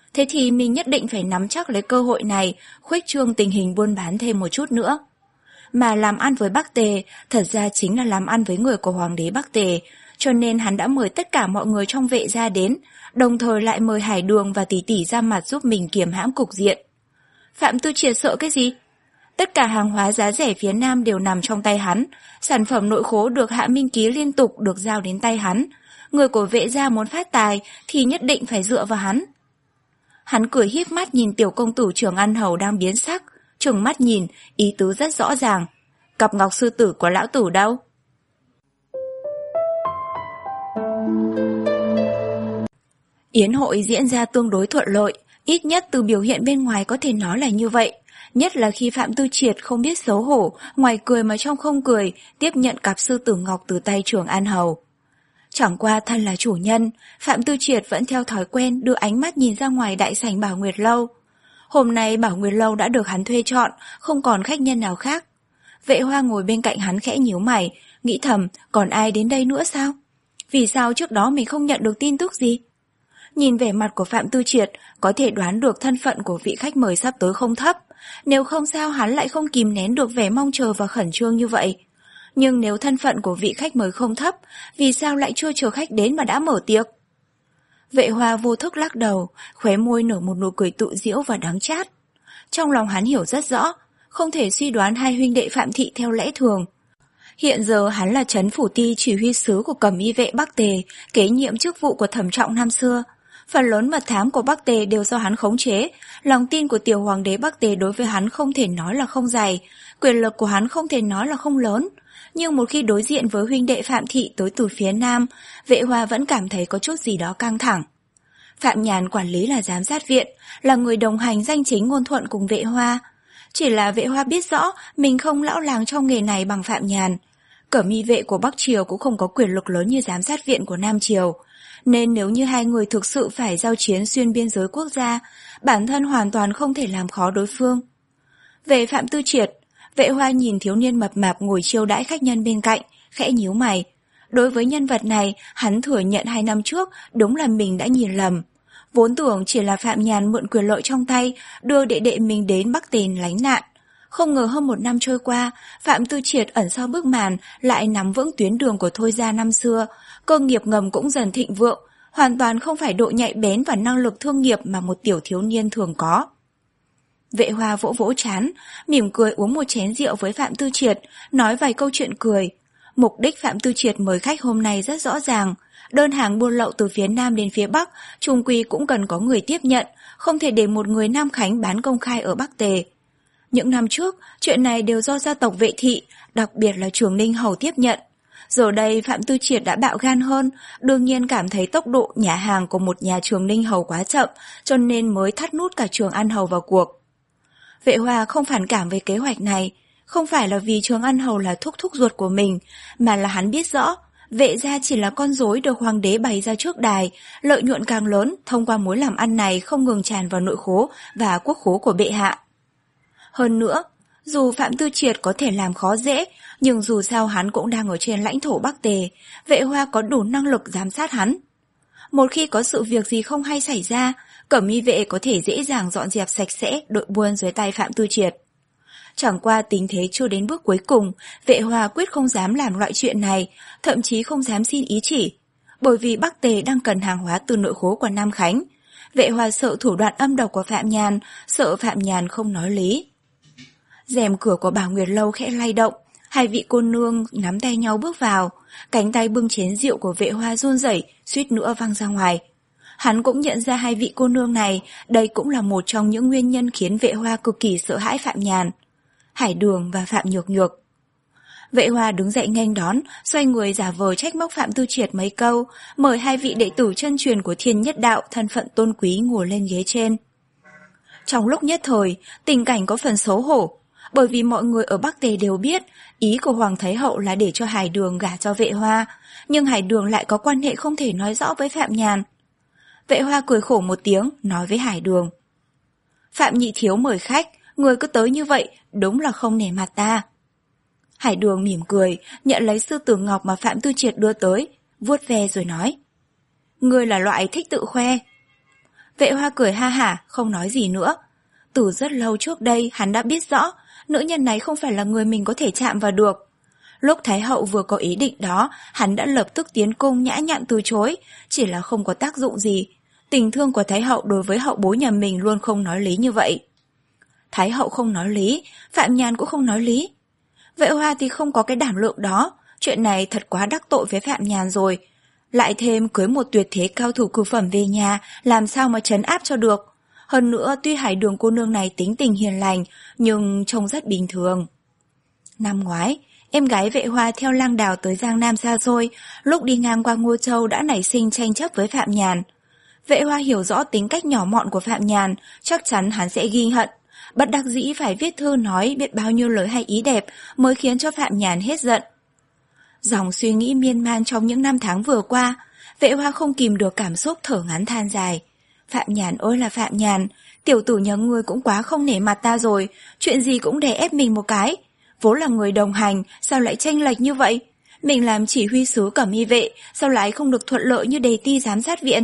Thế thì mình nhất định phải nắm chắc lấy cơ hội này, khuếch trương tình hình buôn bán thêm một chút nữa. Mà làm ăn với Bắc Tề, thật ra chính là làm ăn với người của Hoàng đế Bắc Tề, cho nên hắn đã mời tất cả mọi người trong Vệ gia đến, đồng thời lại mời Hải Đường và Tỷ Tỷ ra mặt giúp mình kiềm hãm cục diện. Phạm Tư Triệt sợ cái gì? Tất cả hàng hóa giá rẻ phía Nam đều nằm trong tay hắn, sản phẩm nội khố được Hạ Minh Ký liên tục được giao đến tay hắn. Người của Vệ gia muốn phát tài thì nhất định phải dựa vào hắn. Hắn cười híp mắt nhìn tiểu công tử Trường An Hầu đang biến sắc, trừng mắt nhìn, ý tứ rất rõ ràng. Cặp ngọc sư tử của lão tử đâu? Yến hội diễn ra tương đối thuận lợi, ít nhất từ biểu hiện bên ngoài có thể nói là như vậy. Nhất là khi Phạm Tư Triệt không biết xấu hổ, ngoài cười mà trong không cười, tiếp nhận cặp sư tử ngọc từ tay Trường An Hầu. Chẳng qua thân là chủ nhân, Phạm Tư Triệt vẫn theo thói quen đưa ánh mắt nhìn ra ngoài đại sảnh Bảo Nguyệt Lâu. Hôm nay Bảo Nguyệt Lâu đã được hắn thuê chọn, không còn khách nhân nào khác. Vệ Hoa ngồi bên cạnh hắn khẽ nhíu mày, nghĩ thầm còn ai đến đây nữa sao? Vì sao trước đó mình không nhận được tin tức gì? Nhìn vẻ mặt của Phạm Tư Triệt, có thể đoán được thân phận của vị khách mời sắp tới không thấp. Nếu không sao hắn lại không kìm nén được vẻ mong chờ và khẩn trương như vậy. Nhưng nếu thân phận của vị khách mời không thấp, vì sao lại chưa chờ khách đến mà đã mở tiệc? Vệ Hoa vô thức lắc đầu, khóe môi nở một nụ cười tự giễu và đắng chát. Trong lòng hắn hiểu rất rõ, không thể suy đoán hai huynh đệ Phạm Thị theo lẽ thường. Hiện giờ hắn là trấn phủ ti chỉ huy sứ của Cẩm Y vệ Bắc Tề, kế nhiệm chức vụ của Thẩm Trọng năm xưa. Phần lớn mật thám của Bắc Tề đều do hắn khống chế, lòng tin của tiểu hoàng đế Bắc Tề đối với hắn không thể nói là không dày, quyền lực của hắn không thể nói là không lớn. Nhưng một khi đối diện với huynh đệ Phạm Thị tới từ phía Nam, Vệ Hoa vẫn cảm thấy có chút gì đó căng thẳng. Phạm Nhàn quản lý là giám sát viện, là người đồng hành danh chính ngôn thuận cùng Vệ Hoa. Chỉ là Vệ Hoa biết rõ mình không lão làng trong nghề này bằng Phạm Nhàn. Cẩm Y vệ của Bắc Triều cũng không có quyền lực lớn như giám sát viện của Nam Triều. Nên nếu như hai người thực sự phải giao chiến xuyên biên giới quốc gia, bản thân hoàn toàn không thể làm khó đối phương. Về Phạm Tư Triệt, Vệ Hoa nhìn thiếu niên mập mạp ngồi chiêu đãi khách nhân bên cạnh, khẽ nhíu mày. Đối với nhân vật này, hắn thừa nhận hai năm trước đúng là mình đã nhìn lầm. Vốn tưởng chỉ là Phạm Nhàn mượn quyền lợi trong tay, đưa đệ đệ mình đến Bắc Tề lánh nạn. Không ngờ hơn một năm trôi qua, Phạm Tư Triệt ẩn sau bức màn lại nắm vững tuyến đường của Thôi gia năm xưa, cơ nghiệp ngầm cũng dần thịnh vượng, hoàn toàn không phải độ nhạy bén và năng lực thương nghiệp mà một tiểu thiếu niên thường có. Vệ Hoa vỗ vỗ trán, mỉm cười uống một chén rượu với Phạm Tư Triệt, nói vài câu chuyện cười. Mục đích Phạm Tư Triệt mời khách hôm nay rất rõ ràng, đơn hàng buôn lậu từ phía Nam đến phía Bắc, chung quy cũng cần có người tiếp nhận, không thể để một người Nam Khánh bán công khai ở Bắc Tề. Những năm trước, chuyện này đều do gia tộc Vệ Thị, đặc biệt là Trường Ninh Hầu tiếp nhận. Giờ đây Phạm Tư Triệt đã bạo gan hơn, đương nhiên cảm thấy tốc độ nhả hàng của một nhà Trường Ninh Hầu quá chậm, cho nên mới thắt nút cả Trường An Hầu vào cuộc. Vệ Hoa không phản cảm với kế hoạch này, không phải là vì Trường An Hầu là thúc thúc ruột của mình, mà là hắn biết rõ, Vệ gia chỉ là con rối được hoàng đế bày ra trước đài, lợi nhuận càng lớn thông qua mối làm ăn này không ngừng tràn vào nội khố và quốc khố của bệ hạ. Hơn nữa, dù Phạm Tư Triệt có thể làm khó dễ, nhưng dù sao hắn cũng đang ở trên lãnh thổ Bắc Tề, Vệ Hoa có đủ năng lực giám sát hắn. Một khi có sự việc gì không hay xảy ra, Cẩm Y vệ có thể dễ dàng dọn dẹp sạch sẽ đội buôn dưới tay Phạm Tư Triệt. Chẳng qua tình thế chưa đến bước cuối cùng, Vệ Hoa quyết không dám làm loại chuyện này, thậm chí không dám xin ý chỉ. Bởi vì Bắc Tề đang cần hàng hóa từ nội khố của Nam Khánh. Vệ Hoa sợ thủ đoạn âm độc của Phạm Nhàn, sợ Phạm Nhàn không nói lý. Rèm cửa của Bảo Nguyệt Lâu khẽ lay động, hai vị cô nương nắm tay nhau bước vào, cánh tay bưng chén rượu của Vệ Hoa run rẩy, suýt nữa văng ra ngoài. Hắn cũng nhận ra hai vị cô nương này, đây cũng là một trong những nguyên nhân khiến Vệ Hoa cực kỳ sợ hãi Phạm Nhàn. Hải Đường và Phạm Nhược Nhược. Vệ Hoa đứng dậy nghênh đón, xoay người giả vờ trách móc Phạm Tư Triệt mấy câu, mời hai vị đệ tử chân truyền của Thiên Nhất Đạo thân phận tôn quý ngồi lên ghế trên. Trong lúc nhất thời, tình cảnh có phần xấu hổ, bởi vì mọi người ở Bắc Tề đều biết ý của Hoàng Thái Hậu là để cho Hải Đường gả cho Vệ Hoa, nhưng Hải Đường lại có quan hệ không thể nói rõ với Phạm Nhàn. Vệ Hoa cười khổ một tiếng, nói với Hải Đường: Phạm nhị thiếu mời khách, người cứ tới như vậy, đúng là không nể mặt ta. Hải Đường mỉm cười, nhận lấy sư tử ngọc mà Phạm Tư Triệt đưa tới, vuốt ve rồi nói: Ngươi là loại thích tự khoe. Vệ Hoa cười ha hả, không nói gì nữa. Từ rất lâu trước đây hắn đã biết rõ nữ nhân này không phải là người mình có thể chạm vào được. Lúc Thái hậu vừa có ý định đó, hắn đã lập tức tiến cung nhã nhặn từ chối, chỉ là không có tác dụng gì. Tình thương của Thái hậu đối với hậu bối nhà mình luôn không nói lý như vậy. Thái hậu không nói lý, Phạm Nhàn cũng không nói lý. Vệ Hoa thì không có cái đảm lượng đó, chuyện này thật quá đắc tội với Phạm Nhàn rồi. Lại thêm cưới một tuyệt thế cao thủ cửu phẩm về nhà, làm sao mà trấn áp cho được. Hơn nữa tuy Hải Đường cô nương này tính tình hiền lành, nhưng trông rất bình thường. Năm ngoái, em gái Vệ Hoa theo Lang Đào tới Giang Nam xa xôi, lúc đi ngang qua Ngô Châu đã nảy sinh tranh chấp với Phạm Nhàn. Vệ Hoa hiểu rõ tính cách nhỏ mọn của Phạm Nhàn, chắc chắn hắn sẽ ghi hận. Bất đắc dĩ phải viết thư nói biết bao nhiêu lời hay ý đẹp mới khiến cho Phạm Nhàn hết giận. Dòng suy nghĩ miên man trong những năm tháng vừa qua, Vệ Hoa không kìm được cảm xúc thở ngắn than dài. Phạm Nhàn ôi là Phạm Nhàn, tiểu tử nhà ngươi cũng quá không nể mặt ta rồi, chuyện gì cũng đè ép mình một cái. Vốn là người đồng hành, sao lại chênh lệch như vậy? Mình làm chỉ huy sứ Cẩm Y vệ, sao lại không được thuận lợi như đề ti giám sát viện?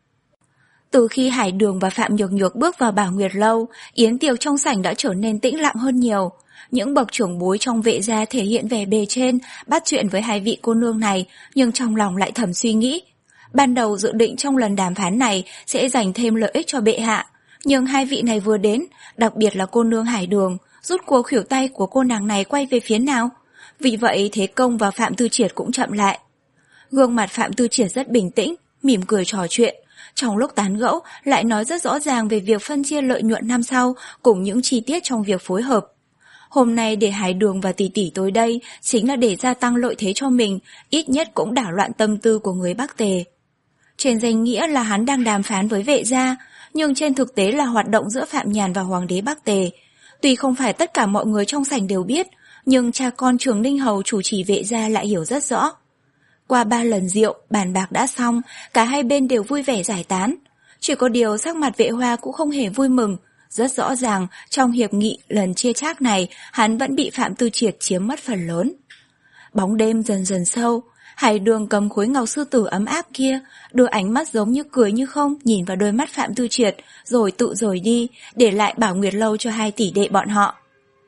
Từ khi Hải Đường và Phạm Nhược Nhược bước vào Bảo Nguyệt Lâu, yến tiệc trong sảnh đã trở nên tĩnh lặng hơn nhiều. Những bậc trưởng bối trong Vệ gia thể hiện vẻ bề trên, bắt chuyện với hai vị cô nương này, nhưng trong lòng lại thầm suy nghĩ. Ban đầu dự định trong lần đàm phán này sẽ dành thêm lợi ích cho bệ hạ, nhưng hai vị này vừa đến, đặc biệt là cô nương Hải Đường, rút cuộc khuỷu tay của cô nàng này quay về phía nào. Vì vậy Thế Công và Phạm Tư Triệt cũng chậm lại. Gương mặt Phạm Tư Triệt rất bình tĩnh, mỉm cười trò chuyện. Trong lúc tán gẫu lại nói rất rõ ràng về việc phân chia lợi nhuận năm sau cùng những chi tiết trong việc phối hợp. Hôm nay để Hải Đường và tỷ tỷ tới đây chính là để gia tăng lợi thế cho mình, ít nhất cũng đảo loạn tâm tư của người Bắc Tề. Trên danh nghĩa là hắn đang đàm phán với Vệ gia, nhưng trên thực tế là hoạt động giữa Phạm Nhàn và Hoàng đế Bắc Tề. Tuy không phải tất cả mọi người trong sảnh đều biết, nhưng cha con Trường Ninh Hầu chủ trì Vệ gia lại hiểu rất rõ. Qua ba lần rượu, bàn bạc đã xong, cả hai bên đều vui vẻ giải tán. Chỉ có điều sắc mặt Vệ Hoa cũng không hề vui mừng. Rất rõ ràng, trong hiệp nghị lần chia chác này, hắn vẫn bị Phạm Tư Triệt chiếm mất phần lớn. Bóng đêm dần dần sâu, Hải Đường cầm khối ngọc sư tử ấm áp kia, đưa ánh mắt giống như cười như không nhìn vào đôi mắt Phạm Tư Triệt, rồi tự rời đi, để lại Bảo Nguyệt Lâu cho hai tỷ đệ bọn họ.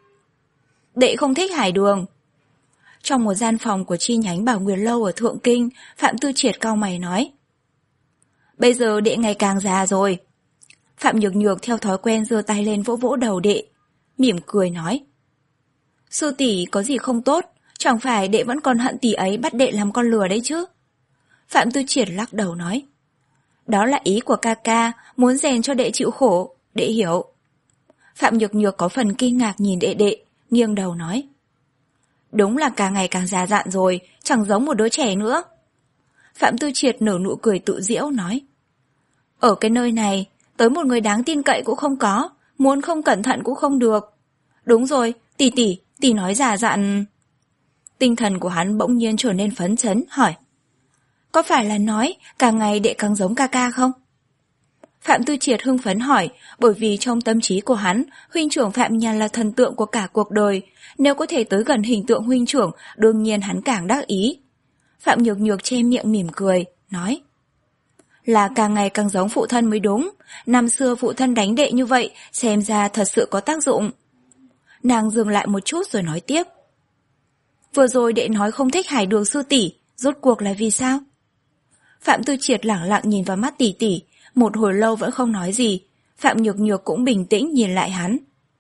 Đệ không thích Hải Đường. Trong một gian phòng của chi nhánh Bảo Nguyệt Lâu ở Thượng Kinh, Phạm Tư Triệt cau mày nói. Bây giờ đệ ngày càng già rồi. Phạm Nhược Nhược theo thói quen giơ tay lên vỗ vỗ đầu đệ, mỉm cười nói. Sư tỷ có gì không tốt, chẳng phải đệ vẫn còn hận tỷ ấy bắt đệ làm con lừa đấy chứ? Phạm Tư Triệt lắc đầu nói. Đó là ý của ca ca, muốn rèn cho đệ chịu khổ, đệ hiểu. Phạm Nhược Nhược có phần kinh ngạc nhìn đệ đệ, nghiêng đầu nói. Đúng là càng ngày càng già dặn rồi, chẳng giống một đứa trẻ nữa. Phạm Tư Triệt nở nụ cười tự giễu nói. Ở cái nơi này, tới một người đáng tin cậy cũng không có, muốn không cẩn thận cũng không được. Đúng rồi, tỷ tỷ, tỷ nói già dặn. Tinh thần của hắn bỗng nhiên trở nên phấn chấn, hỏi. Có phải là nói càng ngày đệ càng giống ca ca không? Phạm Tư Triệt hưng phấn hỏi, bởi vì trong tâm trí của hắn, huynh trưởng Phạm Nhàn là thần tượng của cả cuộc đời. Nếu có thể tới gần hình tượng huynh trưởng, đương nhiên hắn càng đắc ý. Phạm Nhược Nhược che miệng mỉm cười, nói. Là càng ngày càng giống phụ thân mới đúng. Năm xưa phụ thân đánh đệ như vậy, xem ra thật sự có tác dụng. Nàng dừng lại một chút rồi nói tiếp. Vừa rồi đệ nói không thích Hải Đường sư tỷ, rốt cuộc là vì sao? Phạm Tư Triệt lẳng lặng nhìn vào mắt tỷ tỷ, một hồi lâu vẫn không nói gì. Phạm Nhược Nhược cũng bình tĩnh nhìn lại hắn.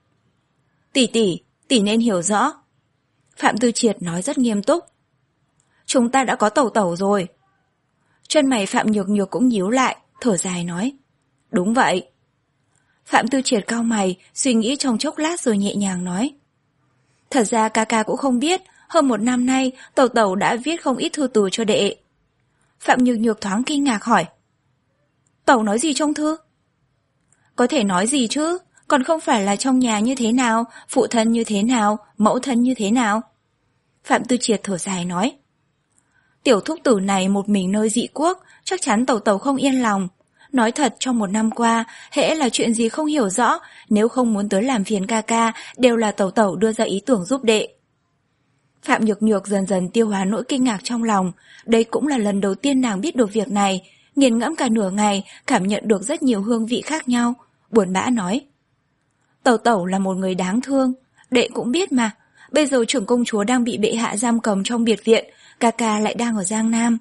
Tỷ tỷ, tỷ nên hiểu rõ. Phạm Tư Triệt nói rất nghiêm túc. Chúng ta đã có tẩu tẩu rồi. Chân mày Phạm Nhược Nhược cũng nhíu lại, thở dài nói. Đúng vậy. Phạm Tư Triệt cau mày, suy nghĩ trong chốc lát rồi nhẹ nhàng nói. Thật ra ca ca cũng không biết, hơn một năm nay tẩu tẩu đã viết không ít thư từ cho đệ. Phạm Nhược Nhược thoáng kinh ngạc hỏi. Tẩu nói gì trong thư? Có thể nói gì chứ, còn không phải là trong nhà như thế nào, phụ thân như thế nào, mẫu thân như thế nào. Phạm Tư Triệt thở dài nói. Tiểu thúc tử này một mình nơi dị quốc, chắc chắn tẩu tẩu không yên lòng. Nói thật trong một năm qua, hễ là chuyện gì không hiểu rõ, nếu không muốn tới làm phiền ca ca, đều là tẩu tẩu đưa ra ý tưởng giúp đệ. Phạm Nhược Nhược dần dần tiêu hóa nỗi kinh ngạc trong lòng, đây cũng là lần đầu tiên nàng biết được việc này, nghiền ngẫm cả nửa ngày, cảm nhận được rất nhiều hương vị khác nhau, buồn bã nói. Tẩu tẩu là một người đáng thương, đệ cũng biết mà, bây giờ trưởng công chúa đang bị bệ hạ giam cầm trong biệt viện, ca ca lại đang ở Giang Nam.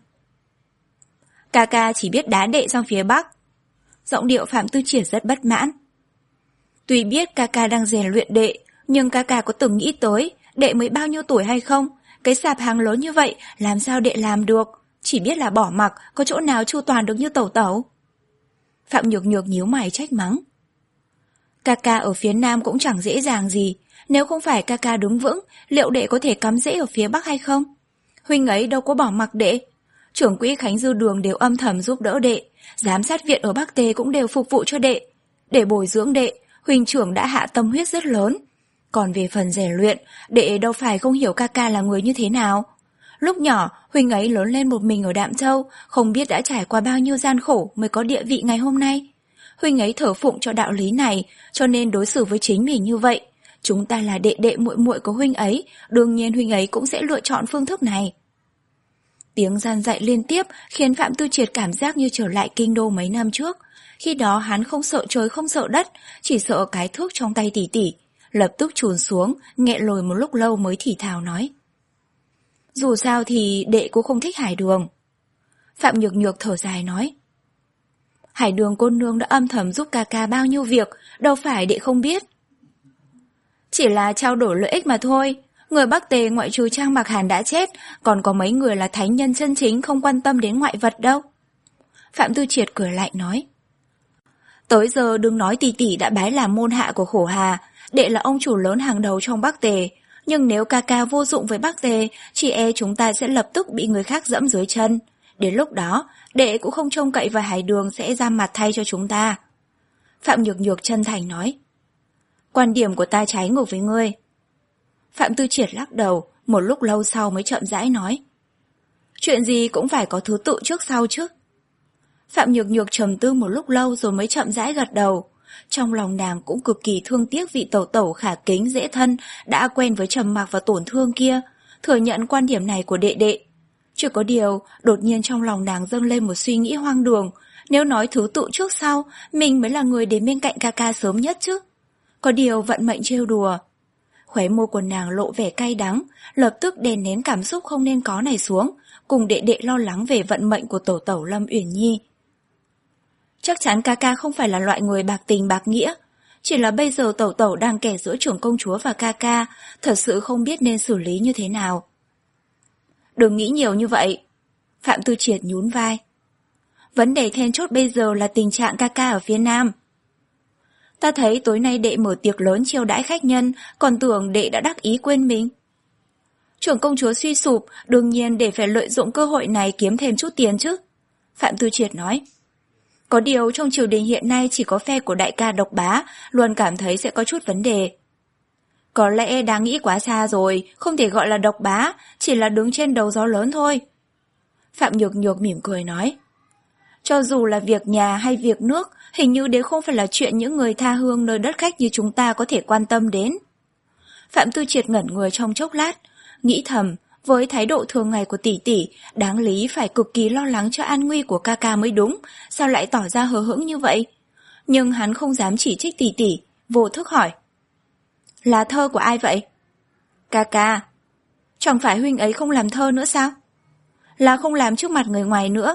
Ca ca chỉ biết đá đệ sang phía Bắc. Giọng điệu Phạm Tư Triệt rất bất mãn. Tuy biết ca ca đang rèn luyện đệ, nhưng ca ca có từng nghĩ tới đệ mới bao nhiêu tuổi hay không? Cái sạp hàng lớn như vậy làm sao đệ làm được? Chỉ biết là bỏ mặc, có chỗ nào chu toàn được như tẩu tẩu? Phạm Nhược Nhược nhíu mày trách mắng. Ca ca ở phía Nam cũng chẳng dễ dàng gì. Nếu không phải ca ca đứng vững, liệu đệ có thể cắm rễ ở phía Bắc hay không? Huynh ấy đâu có bỏ mặc đệ. Trưởng quỹ Khánh Dư Đường đều âm thầm giúp đỡ đệ, giám sát viện ở Bắc Tề cũng đều phục vụ cho đệ. Để bồi dưỡng đệ, huynh trưởng đã hạ tâm huyết rất lớn. Còn về phần rèn luyện, đệ đâu phải không hiểu ca ca là người như thế nào. Lúc nhỏ, huynh ấy lớn lên một mình ở Đạm Châu, không biết đã trải qua bao nhiêu gian khổ mới có địa vị ngày hôm nay. Huynh ấy thờ phụng cho đạo lý này, cho nên đối xử với chính mình như vậy. Chúng ta là đệ đệ muội muội của huynh ấy, đương nhiên huynh ấy cũng sẽ lựa chọn phương thức này. Tiếng gian dạy liên tiếp khiến Phạm Tư Triệt cảm giác như trở lại kinh đô mấy năm trước. Khi đó hắn không sợ trời không sợ đất, chỉ sợ cái thước trong tay tỷ tỷ. Lập tức chùn xuống, nghẹn lồi một lúc lâu mới thì thào nói. Dù sao thì đệ cũng không thích Hải Đường. Phạm Nhược Nhược thở dài nói. Hải Đường cô nương đã âm thầm giúp ca ca bao nhiêu việc, đâu phải đệ không biết. Chỉ là trao đổi lợi ích mà thôi. Người Bắc Tề ngoại trừ Trang Mạc Hàn đã chết, còn có mấy người là thánh nhân chân chính không quan tâm đến ngoại vật đâu. Phạm Tư Triệt cười lạnh nói. Tới giờ đừng nói tỷ tỷ đã bái làm môn hạ của Khổ Hà, đệ là ông chủ lớn hàng đầu trong Bắc Tề. Nhưng nếu ca ca vô dụng với Bắc Tề, chỉ e chúng ta sẽ lập tức bị người khác dẫm dưới chân. Đến lúc đó, đệ cũng không trông cậy vào Hải Đường sẽ ra mặt thay cho chúng ta. Phạm Nhược Nhược chân thành nói. Quan điểm của ta trái ngược với ngươi. Phạm Tư Triệt lắc đầu, một lúc lâu sau mới chậm rãi nói. Chuyện gì cũng phải có thứ tự trước sau chứ. Phạm Nhược Nhược trầm tư một lúc lâu rồi mới chậm rãi gật đầu. Trong lòng nàng cũng cực kỳ thương tiếc vị tẩu tẩu khả kính dễ thân đã quen với trầm mặc và tổn thương kia, thừa nhận quan điểm này của đệ đệ. Chỉ có điều, đột nhiên trong lòng nàng dâng lên một suy nghĩ hoang đường, nếu nói thứ tự trước sau, mình mới là người đến bên cạnh ca ca sớm nhất chứ. Có điều vận mệnh trêu đùa. Khóe môi của nàng lộ vẻ cay đắng, lập tức đè nén cảm xúc không nên có này xuống, cùng đệ đệ lo lắng về vận mệnh của tẩu tẩu Lâm Uyển Nhi. Chắc chắn ca ca không phải là loại người bạc tình bạc nghĩa, chỉ là bây giờ tẩu tẩu đang kẻ giữa trưởng công chúa và ca ca, thật sự không biết nên xử lý như thế nào. Đừng nghĩ nhiều như vậy. Phạm Tư Triệt nhún vai. Vấn đề then chốt bây giờ là tình trạng ca ca ở phía Nam. Ta thấy tối nay đệ mở tiệc lớn chiêu đãi khách nhân, còn tưởng đệ đã đắc ý quên mình. Trưởng công chúa suy sụp, đương nhiên để phải lợi dụng cơ hội này kiếm thêm chút tiền chứ. Phạm Tư Triệt nói. Có điều trong triều đình hiện nay chỉ có phe của đại ca Độc Bá, luôn cảm thấy sẽ có chút vấn đề. Có lẽ đang nghĩ quá xa rồi, không thể gọi là Độc Bá, chỉ là đứng trên đầu gió lớn thôi. Phạm Nhược Nhược mỉm cười nói. Cho dù là việc nhà hay việc nước, hình như đều không phải là chuyện những người tha hương nơi đất khách như chúng ta có thể quan tâm đến. Phạm Tư Triệt ngẩn người trong chốc lát, nghĩ thầm, với thái độ thường ngày của tỷ tỷ, đáng lý phải cực kỳ lo lắng cho an nguy của ca ca mới đúng, sao lại tỏ ra hờ hững như vậy? Nhưng hắn không dám chỉ trích tỷ tỷ, vô thức hỏi. Là thơ của ai vậy? Ca ca. Chẳng phải huynh ấy không làm thơ nữa sao? Là không làm trước mặt người ngoài nữa.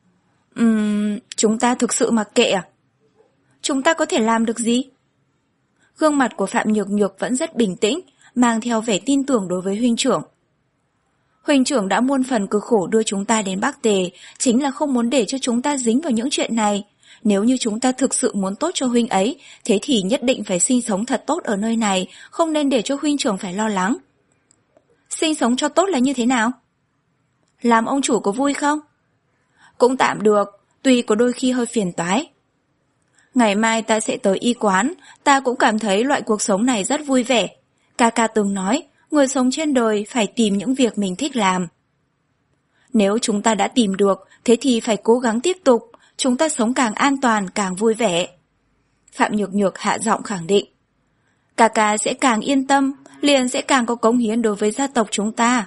Ừm, chúng ta thực sự mặc kệ à? Chúng ta có thể làm được gì? Gương mặt của Phạm Nhược Nhược vẫn rất bình tĩnh, mang theo vẻ tin tưởng đối với huynh trưởng. Huynh trưởng đã muôn phần cực khổ đưa chúng ta đến Bắc Tề, chính là không muốn để cho chúng ta dính vào những chuyện này. Nếu như chúng ta thực sự muốn tốt cho huynh ấy, thế thì nhất định phải sinh sống thật tốt ở nơi này, không nên để cho huynh trưởng phải lo lắng. Sinh sống cho tốt là như thế nào? Làm ông chủ có vui không? Cũng tạm được, tuy có đôi khi hơi phiền toái. Ngày mai ta sẽ tới y quán, ta cũng cảm thấy loại cuộc sống này rất vui vẻ. Ca ca từng nói, người sống trên đời phải tìm những việc mình thích làm. Nếu chúng ta đã tìm được, thế thì phải cố gắng tiếp tục, chúng ta sống càng an toàn càng vui vẻ. Phạm Nhược Nhược hạ giọng khẳng định. Ca ca sẽ càng yên tâm, liền sẽ càng có cống hiến đối với gia tộc chúng ta.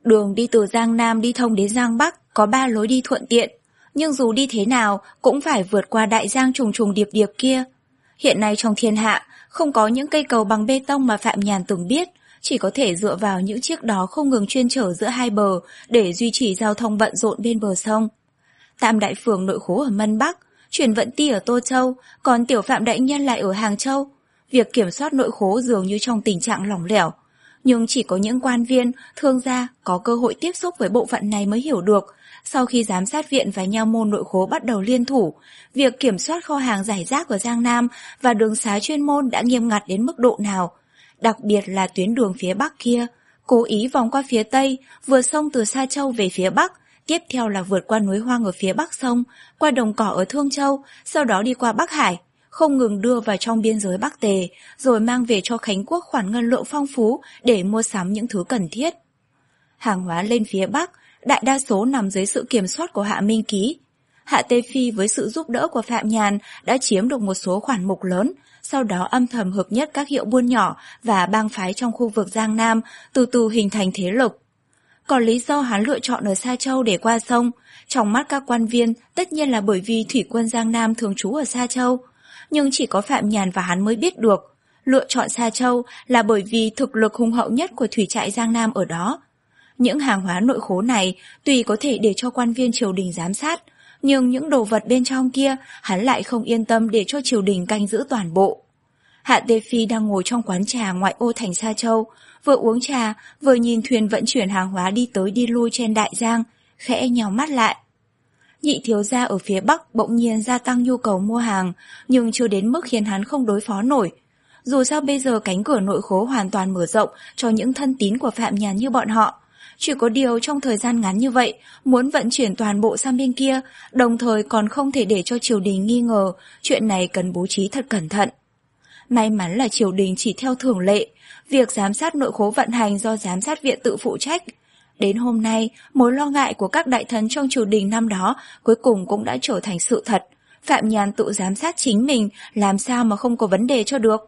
Đường đi từ Giang Nam đi thông đến Giang Bắc có ba lối đi thuận tiện, nhưng dù đi thế nào cũng phải vượt qua đại giang trùng trùng điệp điệp kia. Hiện nay trong thiên hạ, không có những cây cầu bằng bê tông mà Phạm Nhàn từng biết, chỉ có thể dựa vào những chiếc đó không ngừng chuyên chở giữa hai bờ để duy trì giao thông bận rộn bên bờ sông. Tam đại phường nội khố ở Mân Bắc, chuyển vận ti ở Tô Châu, còn Tiểu Phạm đại nhân lại ở Hàng Châu. Việc kiểm soát nội khố dường như trong tình trạng lỏng lẻo, nhưng chỉ có những quan viên, thương gia có cơ hội tiếp xúc với bộ phận này mới hiểu được. Sau khi giám sát viện và nha môn nội khố bắt đầu liên thủ, việc kiểm soát kho hàng rải rác ở Giang Nam và đường xá chuyên môn đã nghiêm ngặt đến mức độ nào. Đặc biệt là tuyến đường phía Bắc kia, cố ý vòng qua phía Tây, vượt sông từ Sa Châu về phía Bắc, tiếp theo là vượt qua núi hoang ở phía Bắc sông, qua đồng cỏ ở Thương Châu, sau đó đi qua Bắc Hải, không ngừng đưa vào trong biên giới Bắc Tề, rồi mang về cho Khánh Quốc khoản ngân lượng phong phú để mua sắm những thứ cần thiết. Hàng hóa lên phía Bắc, đại đa số nằm dưới sự kiểm soát của Hạ Minh Ký. Hạ Tê Phi với sự giúp đỡ của Phạm Nhàn đã chiếm được một số khoản mục lớn, sau đó âm thầm hợp nhất các hiệu buôn nhỏ và bang phái trong khu vực Giang Nam, từ từ hình thành thế lực. Còn lý do hắn lựa chọn ở Sa Châu để qua sông, trong mắt các quan viên tất nhiên là bởi vì thủy quân Giang Nam thường trú ở Sa Châu. Nhưng chỉ có Phạm Nhàn và hắn mới biết được, lựa chọn Sa Châu là bởi vì thực lực hùng hậu nhất của thủy trại Giang Nam ở đó. Những hàng hóa nội khố này tuy có thể để cho quan viên triều đình giám sát, nhưng những đồ vật bên trong kia hắn lại không yên tâm để cho triều đình canh giữ toàn bộ. Hạ Tê Phi đang ngồi trong quán trà ngoại ô thành Sa Châu, vừa uống trà, vừa nhìn thuyền vận chuyển hàng hóa đi tới đi lui trên đại giang, khẽ nhào mắt lại. Nhị thiếu gia ở phía Bắc bỗng nhiên gia tăng nhu cầu mua hàng, nhưng chưa đến mức khiến hắn không đối phó nổi. Dù sao bây giờ cánh cửa nội khố hoàn toàn mở rộng cho những thân tín của Phạm Nhàn như bọn họ. Chỉ có điều trong thời gian ngắn như vậy, muốn vận chuyển toàn bộ sang bên kia, đồng thời còn không thể để cho triều đình nghi ngờ, chuyện này cần bố trí thật cẩn thận. May mắn là triều đình chỉ theo thường lệ, việc giám sát nội khố vận hành do giám sát viện tự phụ trách. Đến hôm nay, mối lo ngại của các đại thần trong triều đình năm đó cuối cùng cũng đã trở thành sự thật. Phạm Nhàn tự giám sát chính mình, làm sao mà không có vấn đề cho được.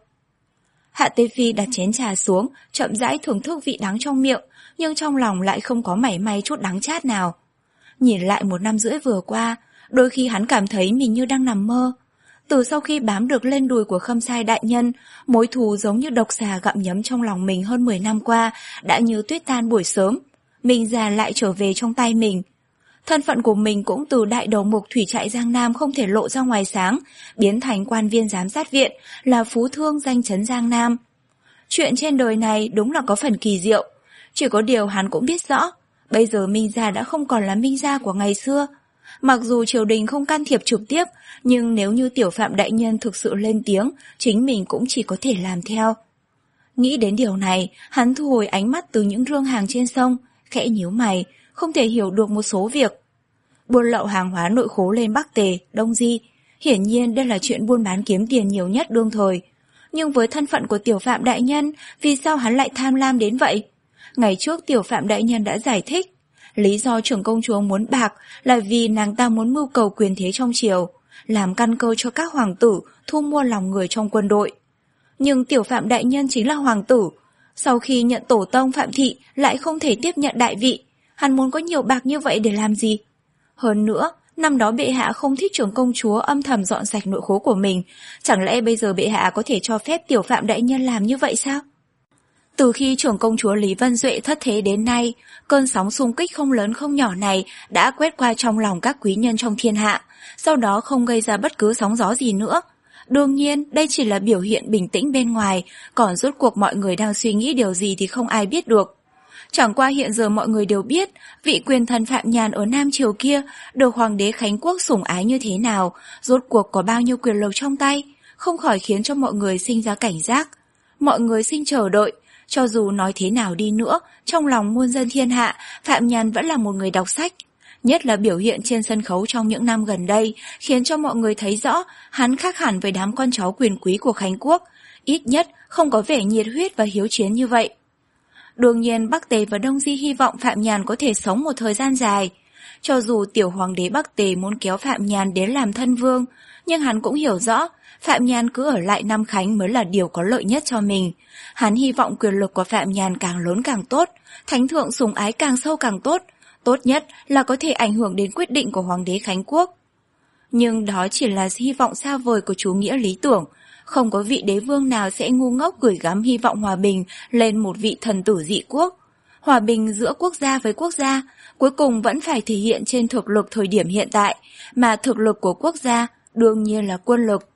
Hạ Tê Phi đặt chén trà xuống, chậm rãi thưởng thức vị đắng trong miệng, nhưng trong lòng lại không có mảy may chút đắng chát nào. Nhìn lại một năm rưỡi vừa qua, đôi khi hắn cảm thấy mình như đang nằm mơ. Từ sau khi bám được lên đùi của Khâm Sai đại nhân, mối thù giống như độc xà gặm nhấm trong lòng mình hơn mười năm qua đã như tuyết tan buổi sớm. Mình già lại trở về trong tay mình. Thân phận của mình cũng từ đại đầu mục thủy trại Giang Nam không thể lộ ra ngoài sáng, biến thành quan viên giám sát viện, là phú thương danh chấn Giang Nam. Chuyện trên đời này đúng là có phần kỳ diệu. Chỉ có điều hắn cũng biết rõ, bây giờ Minh Gia đã không còn là Minh Gia của ngày xưa. Mặc dù triều đình không can thiệp trực tiếp, nhưng nếu như Tiểu Phạm đại nhân thực sự lên tiếng, chính mình cũng chỉ có thể làm theo. Nghĩ đến điều này, hắn thu hồi ánh mắt từ những rương hàng trên sông, khẽ nhíu mày, không thể hiểu được một số việc. Buôn lậu hàng hóa nội khố lên Bắc Tề, Đông Di, hiển nhiên đây là chuyện buôn bán kiếm tiền nhiều nhất đương thời. Nhưng với thân phận của Tiểu Phạm đại nhân, vì sao hắn lại tham lam đến vậy? Ngày trước Tiểu Phạm đại nhân đã giải thích, lý do trưởng công chúa muốn bạc là vì nàng ta muốn mưu cầu quyền thế trong triều, làm căn cơ cho các hoàng tử thu mua lòng người trong quân đội. Nhưng Tiểu Phạm đại nhân chính là hoàng tử, sau khi nhận tổ tông Phạm thị lại không thể tiếp nhận đại vị, hắn muốn có nhiều bạc như vậy để làm gì? Hơn nữa, năm đó bệ hạ không thích trưởng công chúa âm thầm dọn sạch nội khố của mình, chẳng lẽ bây giờ bệ hạ có thể cho phép Tiểu Phạm đại nhân làm như vậy sao? Từ khi trưởng công chúa Lý Vân Duệ thất thế đến nay, cơn sóng xung kích không lớn không nhỏ này đã quét qua trong lòng các quý nhân trong thiên hạ, sau đó không gây ra bất cứ sóng gió gì nữa. Đương nhiên, đây chỉ là biểu hiện bình tĩnh bên ngoài, còn rốt cuộc mọi người đang suy nghĩ điều gì thì không ai biết được. Chẳng qua hiện giờ mọi người đều biết, vị quyền thần Phạm Nhàn ở Nam Triều kia được Hoàng đế Khánh Quốc sủng ái như thế nào, rốt cuộc có bao nhiêu quyền lực trong tay, không khỏi khiến cho mọi người sinh ra cảnh giác. Mọi người sinh chờ đợi, cho dù nói thế nào đi nữa, trong lòng muôn dân thiên hạ, Phạm Nhàn vẫn là một người đọc sách. Nhất là biểu hiện trên sân khấu trong những năm gần đây, khiến cho mọi người thấy rõ hắn khác hẳn với đám con cháu quyền quý của Khánh Quốc, ít nhất không có vẻ nhiệt huyết và hiếu chiến như vậy. Đương nhiên Bắc Tề và Đông Di hy vọng Phạm Nhàn có thể sống một thời gian dài. Cho dù tiểu hoàng đế Bắc Tề muốn kéo Phạm Nhàn đến làm thân vương, nhưng hắn cũng hiểu rõ Phạm Nhàn cứ ở lại Nam Khánh mới là điều có lợi nhất cho mình. Hắn hy vọng quyền lực của Phạm Nhàn càng lớn càng tốt, thánh thượng sủng ái càng sâu càng tốt, tốt nhất là có thể ảnh hưởng đến quyết định của hoàng đế Khánh Quốc. Nhưng đó chỉ là hy vọng xa vời của chủ nghĩa lý tưởng, không có vị đế vương nào sẽ ngu ngốc gửi gắm hy vọng hòa bình lên một vị thần tử dị quốc. Hòa bình giữa quốc gia với quốc gia, cuối cùng vẫn phải thể hiện trên thực lực thời điểm hiện tại, mà thực lực của quốc gia đương nhiên là quân lực.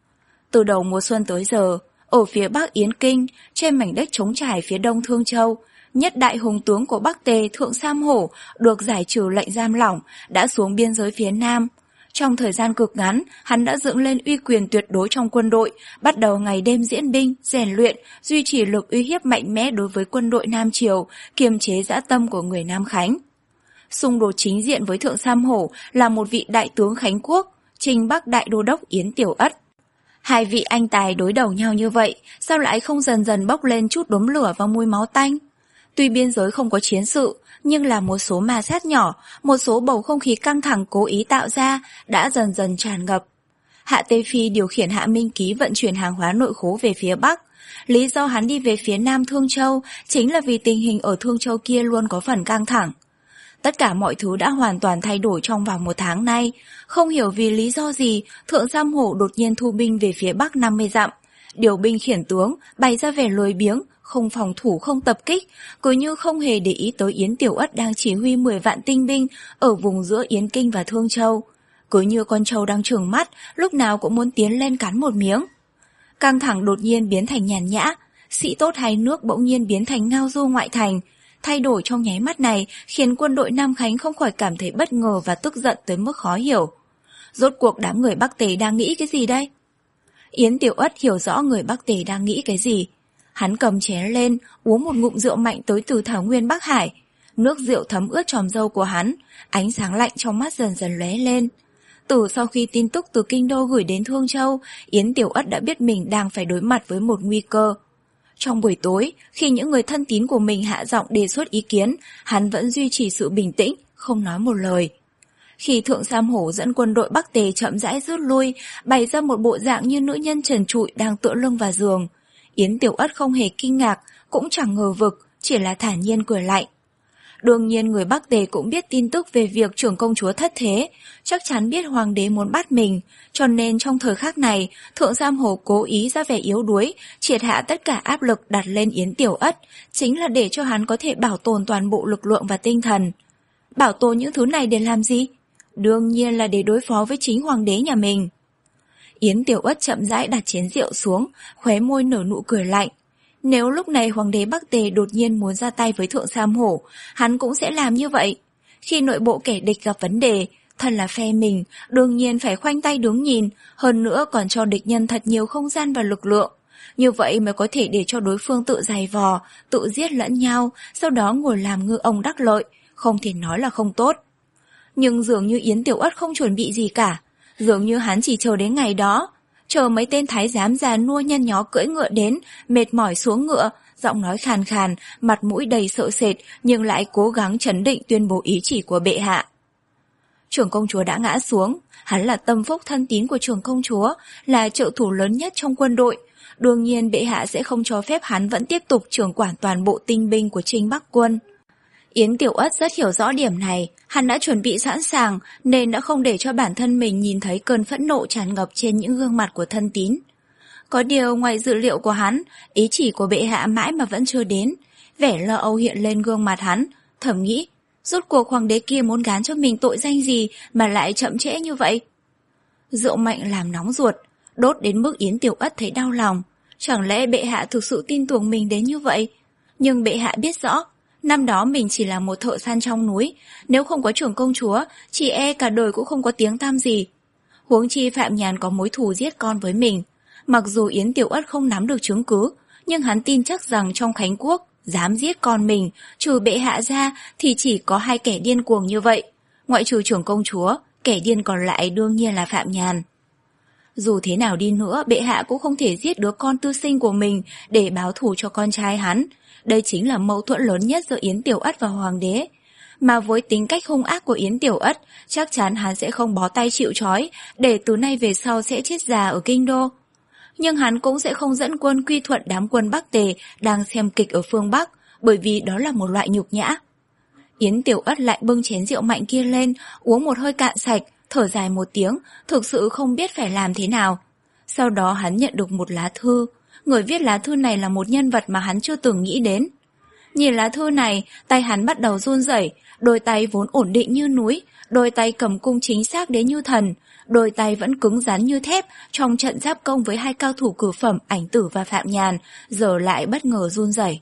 Từ đầu mùa xuân tới giờ, ở phía Bắc Yến Kinh, trên mảnh đất trống trải phía đông Thương Châu, nhất đại hùng tướng của Bắc Tề Thượng Sam Hổ được giải trừ lệnh giam lỏng đã xuống biên giới phía Nam. Trong thời gian cực ngắn, hắn đã dựng lên uy quyền tuyệt đối trong quân đội, bắt đầu ngày đêm diễn binh, rèn luyện, duy trì lực uy hiếp mạnh mẽ đối với quân đội Nam Triều, kiềm chế dã tâm của người Nam Khánh. Xung đột chính diện với Thượng Sam Hổ là một vị đại tướng Khánh Quốc, Trinh Bắc Đại Đô đốc Yến Tiểu Ất. Hai vị anh tài đối đầu nhau như vậy, sao lại không dần dần bốc lên chút đốm lửa và mùi máu tanh? Tuy biên giới không có chiến sự, nhưng là một số ma sát nhỏ, một số bầu không khí căng thẳng cố ý tạo ra đã dần dần tràn ngập. Hạ Tây Phi điều khiển Hạ Minh Ký vận chuyển hàng hóa nội khố về phía Bắc. Lý do hắn đi về phía Nam Thương Châu chính là vì tình hình ở Thương Châu kia luôn có phần căng thẳng. Tất cả mọi thứ đã hoàn toàn thay đổi trong vòng một tháng nay. Không hiểu vì lý do gì, Thượng Sam Hổ đột nhiên thu binh về phía Bắc năm mươi dặm. Điều binh khiển tướng, bày ra vẻ lười biếng, không phòng thủ không tập kích, cứ như không hề để ý tới Yến Tiểu Ất đang chỉ huy mười vạn tinh binh ở vùng giữa Yến Kinh và Thương Châu. Cứ như con trâu đang trừng mắt, lúc nào cũng muốn tiến lên cắn một miếng. Căng thẳng đột nhiên biến thành nhàn nhã, sĩ tốt hai nước bỗng nhiên biến thành ngao du ngoại thành. Thay đổi trong nháy mắt này khiến quân đội Nam Khánh không khỏi cảm thấy bất ngờ và tức giận tới mức khó hiểu. Rốt cuộc đám người Bắc Tề đang nghĩ cái gì đây? Yến Tiểu Ất hiểu rõ người Bắc Tề đang nghĩ cái gì. Hắn cầm chén lên, uống một ngụm rượu mạnh tới từ thảo nguyên Bắc Hải. Nước rượu thấm ướt tròm râu của hắn, ánh sáng lạnh trong mắt dần dần lóe lên. Từ sau khi tin tức từ Kinh Đô gửi đến Thương Châu, Yến Tiểu Ất đã biết mình đang phải đối mặt với một nguy cơ. Trong buổi tối, khi những người thân tín của mình hạ giọng đề xuất ý kiến, hắn vẫn duy trì sự bình tĩnh, không nói một lời. Khi Thượng Sam Hổ dẫn quân đội Bắc Tề chậm rãi rút lui, bày ra một bộ dạng như nữ nhân trần trụi đang tựa lưng vào giường, Yến Tiểu Ất không hề kinh ngạc, cũng chẳng ngờ vực, chỉ là thản nhiên cười lạnh. Đương nhiên người Bắc Tề cũng biết tin tức về việc trưởng công chúa thất thế, chắc chắn biết hoàng đế muốn bắt mình, cho nên trong thời khắc này, Thượng Sam Hổ cố ý ra vẻ yếu đuối, triệt hạ tất cả áp lực đặt lên Yến Tiểu Ất, chính là để cho hắn có thể bảo tồn toàn bộ lực lượng và tinh thần. Bảo tồn những thứ này để làm gì? Đương nhiên là để đối phó với chính hoàng đế nhà mình. Yến Tiểu Ất chậm rãi đặt chén rượu xuống, khóe môi nở nụ cười lạnh. Nếu lúc này hoàng đế Bắc Tề đột nhiên muốn ra tay với Thượng Sam Hổ, hắn cũng sẽ làm như vậy. Khi nội bộ kẻ địch gặp vấn đề, thân là phe mình, đương nhiên phải khoanh tay đứng nhìn, hơn nữa còn cho địch nhân thật nhiều không gian và lực lượng. Như vậy mới có thể để cho đối phương tự giày vò, tự giết lẫn nhau, sau đó ngồi làm ngư ông đắc lợi, không thể nói là không tốt. Nhưng dường như Yến Tiểu Ất không chuẩn bị gì cả, dường như hắn chỉ chờ đến ngày đó. Chờ mấy tên thái giám già nua nhăn nhó cưỡi ngựa đến, mệt mỏi xuống ngựa, giọng nói khàn khàn, mặt mũi đầy sợ sệt, nhưng lại cố gắng trấn định tuyên bố ý chỉ của bệ hạ. Trưởng công chúa đã ngã xuống, hắn là tâm phúc thân tín của trưởng công chúa, là trợ thủ lớn nhất trong quân đội. Đương nhiên bệ hạ sẽ không cho phép hắn vẫn tiếp tục trưởng quản toàn bộ tinh binh của Trinh Bắc quân. Yến Tiểu Ất rất hiểu rõ điểm này, hắn đã chuẩn bị sẵn sàng nên đã không để cho bản thân mình nhìn thấy cơn phẫn nộ tràn ngập trên những gương mặt của thân tín. Có điều ngoài dự liệu của hắn, ý chỉ của bệ hạ mãi mà vẫn chưa đến, vẻ lo âu hiện lên gương mặt hắn, thầm nghĩ, rốt cuộc hoàng đế kia muốn gán cho mình tội danh gì mà lại chậm trễ như vậy. Rượu mạnh làm nóng ruột, đốt đến mức Yến Tiểu Ất thấy đau lòng, chẳng lẽ bệ hạ thực sự tin tưởng mình đến như vậy? Nhưng bệ hạ biết rõ, năm đó mình chỉ là một thợ săn trong núi, nếu không có trưởng công chúa, chỉ e cả đời cũng không có tiếng tăm gì. Huống chi Phạm Nhàn có mối thù giết con với mình. Mặc dù Yến Tiểu Ất không nắm được chứng cứ, nhưng hắn tin chắc rằng trong Khánh Quốc, dám giết con mình, trừ bệ hạ ra thì chỉ có hai kẻ điên cuồng như vậy. Ngoại trừ trưởng công chúa, kẻ điên còn lại đương nhiên là Phạm Nhàn. Dù thế nào đi nữa, bệ hạ cũng không thể giết đứa con tư sinh của mình để báo thù cho con trai hắn. Đây chính là mâu thuẫn lớn nhất giữa Yến Tiểu Ất và hoàng đế. Mà với tính cách hung ác của Yến Tiểu Ất, chắc chắn hắn sẽ không bó tay chịu trói, để từ nay về sau sẽ chết già ở kinh đô. Nhưng hắn cũng sẽ không dẫn quân quy thuận đám quân Bắc Tề đang xem kịch ở phương Bắc, bởi vì đó là một loại nhục nhã. Yến Tiểu Ất lại bưng chén rượu mạnh kia lên, uống một hơi cạn sạch, thở dài một tiếng, thực sự không biết phải làm thế nào. Sau đó hắn nhận được một lá thư. Người viết lá thư này là một nhân vật mà hắn chưa từng nghĩ đến. Nhìn lá thư này, tay hắn bắt đầu run rẩy, đôi tay vốn ổn định như núi, đôi tay cầm cung chính xác đến như thần, đôi tay vẫn cứng rắn như thép trong trận giáp công với hai cao thủ cửu phẩm Ảnh Tử và Phạm Nhàn, giờ lại bất ngờ run rẩy.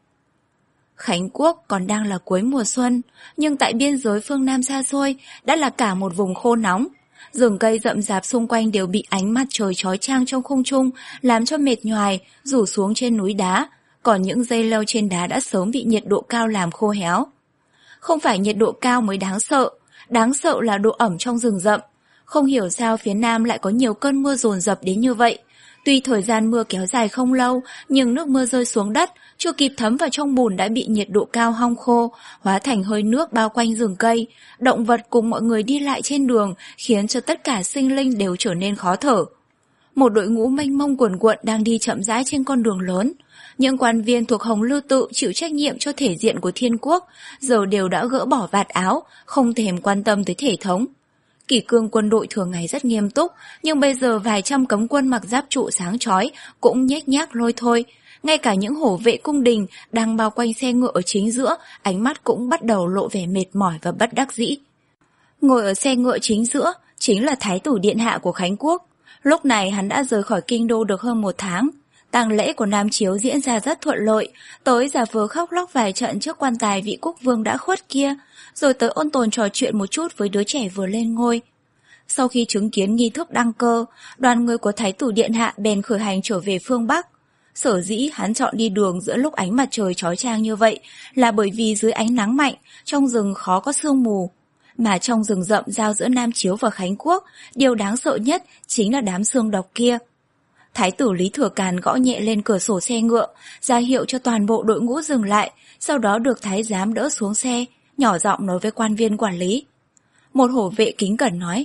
Khánh Quốc còn đang là cuối mùa xuân, nhưng tại biên giới phương Nam xa xôi đã là cả một vùng khô nóng. Rừng cây rậm rạp xung quanh đều bị ánh mặt trời chói chang trong không trung làm cho mệt nhoài, rủ xuống trên núi đá, còn những dây leo trên đá đã sớm bị nhiệt độ cao làm khô héo. Không phải nhiệt độ cao mới đáng sợ, đáng sợ là độ ẩm trong rừng rậm. Không hiểu sao phía Nam lại có nhiều cơn mưa dồn dập đến như vậy. Tuy thời gian mưa kéo dài không lâu, nhưng nước mưa rơi xuống đất, chưa kịp thấm vào trong bùn đã bị nhiệt độ cao hong khô, hóa thành hơi nước bao quanh rừng cây. Động vật cùng mọi người đi lại trên đường, khiến cho tất cả sinh linh đều trở nên khó thở. Một đội ngũ mênh mông quần quận đang đi chậm rãi trên con đường lớn. Những quan viên thuộc Hồng Lưu Tự chịu trách nhiệm cho thể diện của Thiên Quốc, giờ đều đã gỡ bỏ vạt áo, không thèm quan tâm tới thể thống. Kỷ cương quân đội thường ngày rất nghiêm túc, nhưng bây giờ vài trăm cấm quân mặc giáp trụ sáng chói cũng nhếch nhác lôi thôi. Ngay cả những hổ vệ cung đình đang bao quanh xe ngựa ở chính giữa, ánh mắt cũng bắt đầu lộ vẻ mệt mỏi và bất đắc dĩ. Ngồi ở xe ngựa chính giữa chính là Thái tử Điện Hạ của Khánh Quốc. Lúc này hắn đã rời khỏi kinh đô được hơn một tháng. Tang lễ của Nam Chiếu diễn ra rất thuận lợi, tới giả vờ khóc lóc vài trận trước quan tài vị quốc vương đã khuất kia, rồi tới ôn tồn trò chuyện một chút với đứa trẻ vừa lên ngôi. Sau khi chứng kiến nghi thức đăng cơ, đoàn người của Thái tử Điện Hạ bèn khởi hành trở về phương Bắc. Sở dĩ hắn chọn đi đường giữa lúc ánh mặt trời chói chang như vậy là bởi vì dưới ánh nắng mạnh, trong rừng khó có sương mù. Mà trong rừng rậm giao giữa Nam Chiếu và Khánh Quốc, điều đáng sợ nhất chính là đám xương độc kia. Thái tử Lý Thừa Càn gõ nhẹ lên cửa sổ xe ngựa, ra hiệu cho toàn bộ đội ngũ dừng lại, sau đó được thái giám đỡ xuống xe, nhỏ giọng nói với quan viên quản lý. Một hổ vệ kính cẩn nói: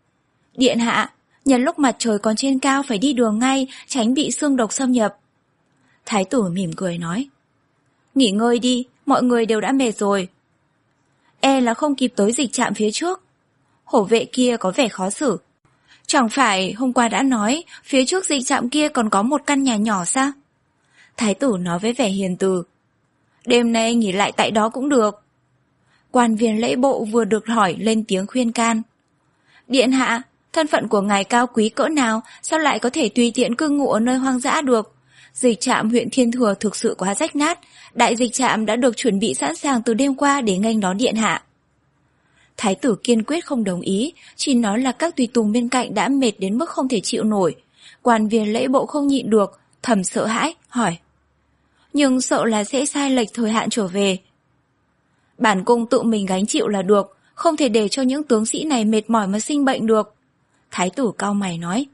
Điện Hạ, nhân lúc mặt trời còn trên cao phải đi đường ngay, tránh bị xương độc xâm nhập. Thái tử mỉm cười nói: Nghỉ ngơi đi, mọi người đều đã mệt rồi. E là không kịp tới dịch trạm phía trước. Hổ vệ kia có vẻ khó xử. Chẳng phải hôm qua đã nói phía trước dịch trạm kia còn có một căn nhà nhỏ sao? Thái tử nói với vẻ hiền từ: Đêm nay nghỉ lại tại đó cũng được. Quan viên lễ bộ vừa được hỏi lên tiếng khuyên can: Điện Hạ, thân phận của ngài cao quý cỡ nào, sao lại có thể tùy tiện cư ngụ ở nơi hoang dã được? Dịch trạm huyện Thiên Thừa thực sự quá rách nát, đại dịch trạm đã được chuẩn bị sẵn sàng từ đêm qua để nghênh đón Điện Hạ. Thái tử kiên quyết không đồng ý, chỉ nói là các tùy tùng bên cạnh đã mệt đến mức không thể chịu nổi. Quan viên lễ bộ không nhịn được, thầm sợ hãi, hỏi: Nhưng sợ là sẽ sai lệch thời hạn trở về. Bản cung tự mình gánh chịu là được, không thể để cho những tướng sĩ này mệt mỏi mà sinh bệnh được. Thái tử cau mày nói.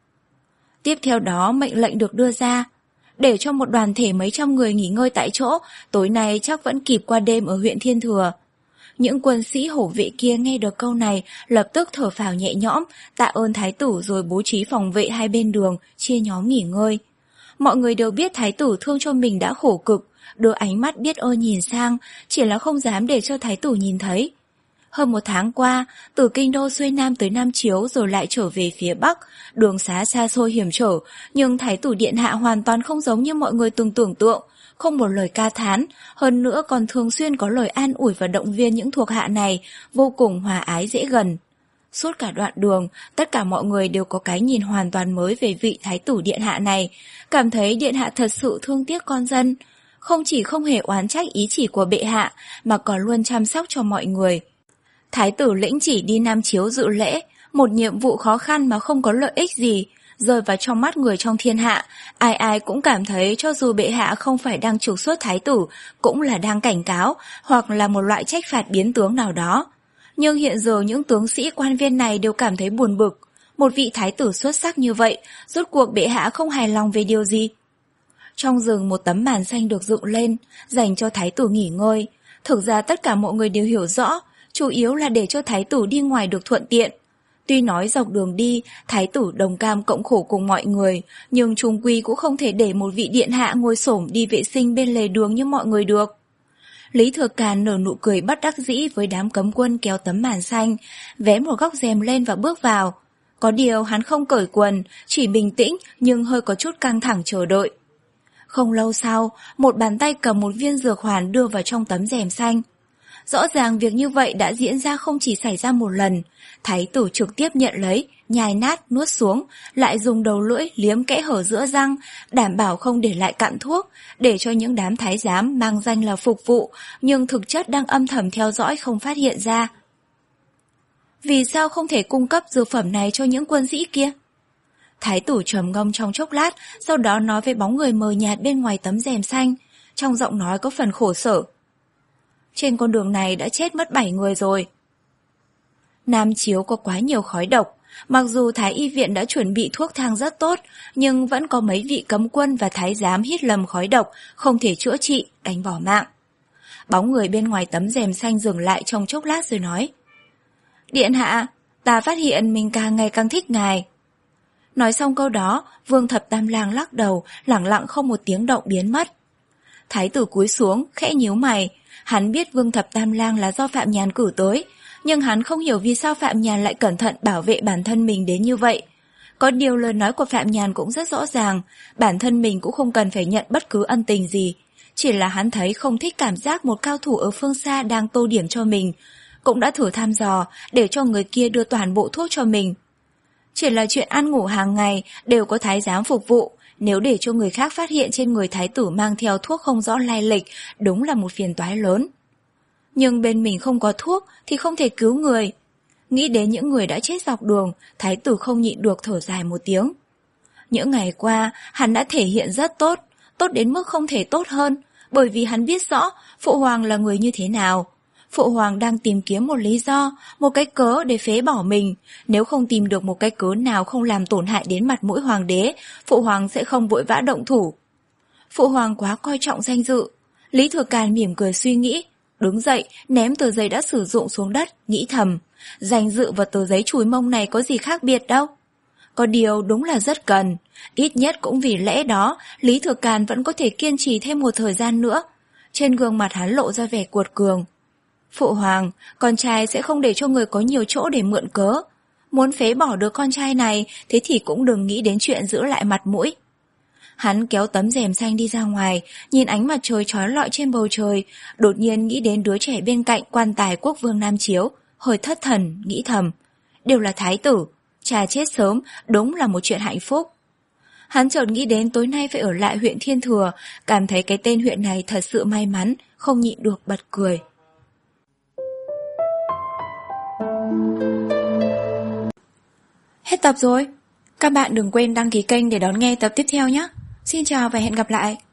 Tiếp theo đó mệnh lệnh được đưa ra, để cho một đoàn thể mấy trăm người nghỉ ngơi tại chỗ, tối nay chắc vẫn kịp qua đêm ở huyện Thiên Thừa. Những quân sĩ hổ vệ kia nghe được câu này lập tức thở phào nhẹ nhõm, tạ ơn thái tử rồi bố trí phòng vệ hai bên đường, chia nhóm nghỉ ngơi. Mọi người đều biết thái tử thương cho mình đã khổ cực, đưa ánh mắt biết ơn nhìn sang, chỉ là không dám để cho thái tử nhìn thấy. Hơn một tháng qua, từ kinh đô xuôi nam tới Nam Chiếu rồi lại trở về phía Bắc, đường xá xa xôi hiểm trở, nhưng thái tử điện hạ hoàn toàn không giống như mọi người từng tưởng tượng, không một lời ca thán, hơn nữa còn thường xuyên có lời an ủi và động viên những thuộc hạ này, vô cùng hòa ái dễ gần. Suốt cả đoạn đường, tất cả mọi người đều có cái nhìn hoàn toàn mới về vị thái tử điện hạ này, cảm thấy điện hạ thật sự thương tiếc con dân, không chỉ không hề oán trách ý chỉ của bệ hạ, mà còn luôn chăm sóc cho mọi người. Thái tử lĩnh chỉ đi Nam Chiếu dự lễ, một nhiệm vụ khó khăn mà không có lợi ích gì, rơi vào trong mắt người trong thiên hạ, ai ai cũng cảm thấy cho dù bệ hạ không phải đang trục xuất thái tử, cũng là đang cảnh cáo, hoặc là một loại trách phạt biến tướng nào đó. Nhưng hiện giờ những tướng sĩ quan viên này đều cảm thấy buồn bực, một vị thái tử xuất sắc như vậy, rốt cuộc bệ hạ không hài lòng về điều gì? Trong rừng một tấm màn xanh được dựng lên, dành cho thái tử nghỉ ngơi. Thực ra tất cả mọi người đều hiểu rõ, chủ yếu là để cho thái tử đi ngoài được thuận tiện. Tuy nói dọc đường đi, thái tử đồng cam cộng khổ cùng mọi người, nhưng chung quy cũng không thể để một vị điện hạ ngồi xổm đi vệ sinh bên lề đường như mọi người được. Lý Thừa Càn nở nụ cười bất đắc dĩ với đám cấm quân kéo tấm màn xanh, vén một góc rèm lên và bước vào. Có điều hắn không cởi quần, chỉ bình tĩnh nhưng hơi có chút căng thẳng chờ đợi. Không lâu sau, một bàn tay cầm một viên dược hoàn đưa vào trong tấm rèm xanh. Rõ ràng việc như vậy đã diễn ra không chỉ xảy ra một lần. Thái tử trực tiếp nhận lấy, nhai nát, nuốt xuống, lại dùng đầu lưỡi liếm kẽ hở giữa răng, đảm bảo không để lại cặn thuốc, để cho những đám thái giám mang danh là phục vụ, nhưng thực chất đang âm thầm theo dõi không phát hiện ra. Vì sao không thể cung cấp dược phẩm này cho những quân sĩ kia? Thái tử trầm ngâm trong chốc lát, sau đó nói với bóng người mờ nhạt bên ngoài tấm rèm xanh, trong giọng nói có phần khổ sở. Trên con đường này đã chết mất bảy người rồi. Nam Chiếu có quá nhiều khói độc, mặc dù Thái y viện đã chuẩn bị thuốc thang rất tốt, nhưng vẫn có mấy vị cấm quân và thái giám hít lầm khói độc, không thể chữa trị, đành bỏ mạng. Bóng người bên ngoài tấm rèm xanh dừng lại trong chốc lát rồi nói: Điện hạ, ta phát hiện mình càng ngày càng thích ngài. Nói xong câu đó, Vương Thập Tam Lang lắc đầu, lẳng lặng không một tiếng động biến mất. Thái tử cúi xuống, khẽ nhíu mày. Hắn biết Vương Thập Tam Lang là do Phạm Nhàn cử tới, nhưng hắn không hiểu vì sao Phạm Nhàn lại cẩn thận bảo vệ bản thân mình đến như vậy. Có điều lời nói của Phạm Nhàn cũng rất rõ ràng, bản thân mình cũng không cần phải nhận bất cứ ân tình gì. Chỉ là hắn thấy không thích cảm giác một cao thủ ở phương xa đang tô điểm cho mình, cũng đã thử thăm dò để cho người kia đưa toàn bộ thuốc cho mình. Chỉ là chuyện ăn ngủ hàng ngày đều có thái giám phục vụ, nếu để cho người khác phát hiện trên người thái tử mang theo thuốc không rõ lai lịch, đúng là một phiền toái lớn. Nhưng bên mình không có thuốc thì không thể cứu người. Nghĩ đến những người đã chết dọc đường, thái tử không nhịn được thở dài một tiếng. Những ngày qua, hắn đã thể hiện rất tốt, tốt đến mức không thể tốt hơn, bởi vì hắn biết rõ Phụ Hoàng là người như thế nào. Phụ Hoàng đang tìm kiếm một lý do, một cái cớ để phế bỏ mình. Nếu không tìm được một cái cớ nào không làm tổn hại đến mặt mũi Hoàng đế, Phụ Hoàng sẽ không vội vã động thủ. Phụ Hoàng quá coi trọng danh dự. Lý Thừa Càn mỉm cười suy nghĩ, đứng dậy ném tờ giấy đã sử dụng xuống đất, nghĩ thầm, danh dự và tờ giấy chùi mông này có gì khác biệt đâu. Có điều đúng là rất cần, ít nhất cũng vì lẽ đó Lý Thừa Càn vẫn có thể kiên trì thêm một thời gian nữa. Trên gương mặt hắn lộ ra vẻ cuột cường. Phụ Hoàng, con trai sẽ không để cho người có nhiều chỗ để mượn cớ. Muốn phế bỏ được con trai này, thế thì cũng đừng nghĩ đến chuyện giữ lại mặt mũi. Hắn kéo tấm rèm xanh đi ra ngoài, nhìn ánh mặt trời chói lọi trên bầu trời, đột nhiên nghĩ đến đứa trẻ bên cạnh quan tài quốc vương Nam Chiếu, hơi thất thần, nghĩ thầm. Đều là thái tử, cha chết sớm, đúng là một chuyện hạnh phúc. Hắn chợt nghĩ đến tối nay phải ở lại huyện Thiên Thừa, cảm thấy cái tên huyện này thật sự may mắn, không nhịn được bật cười. Hết tập rồi. Các bạn đừng quên đăng ký kênh để đón nghe tập tiếp theo nhé. Xin chào và hẹn gặp lại.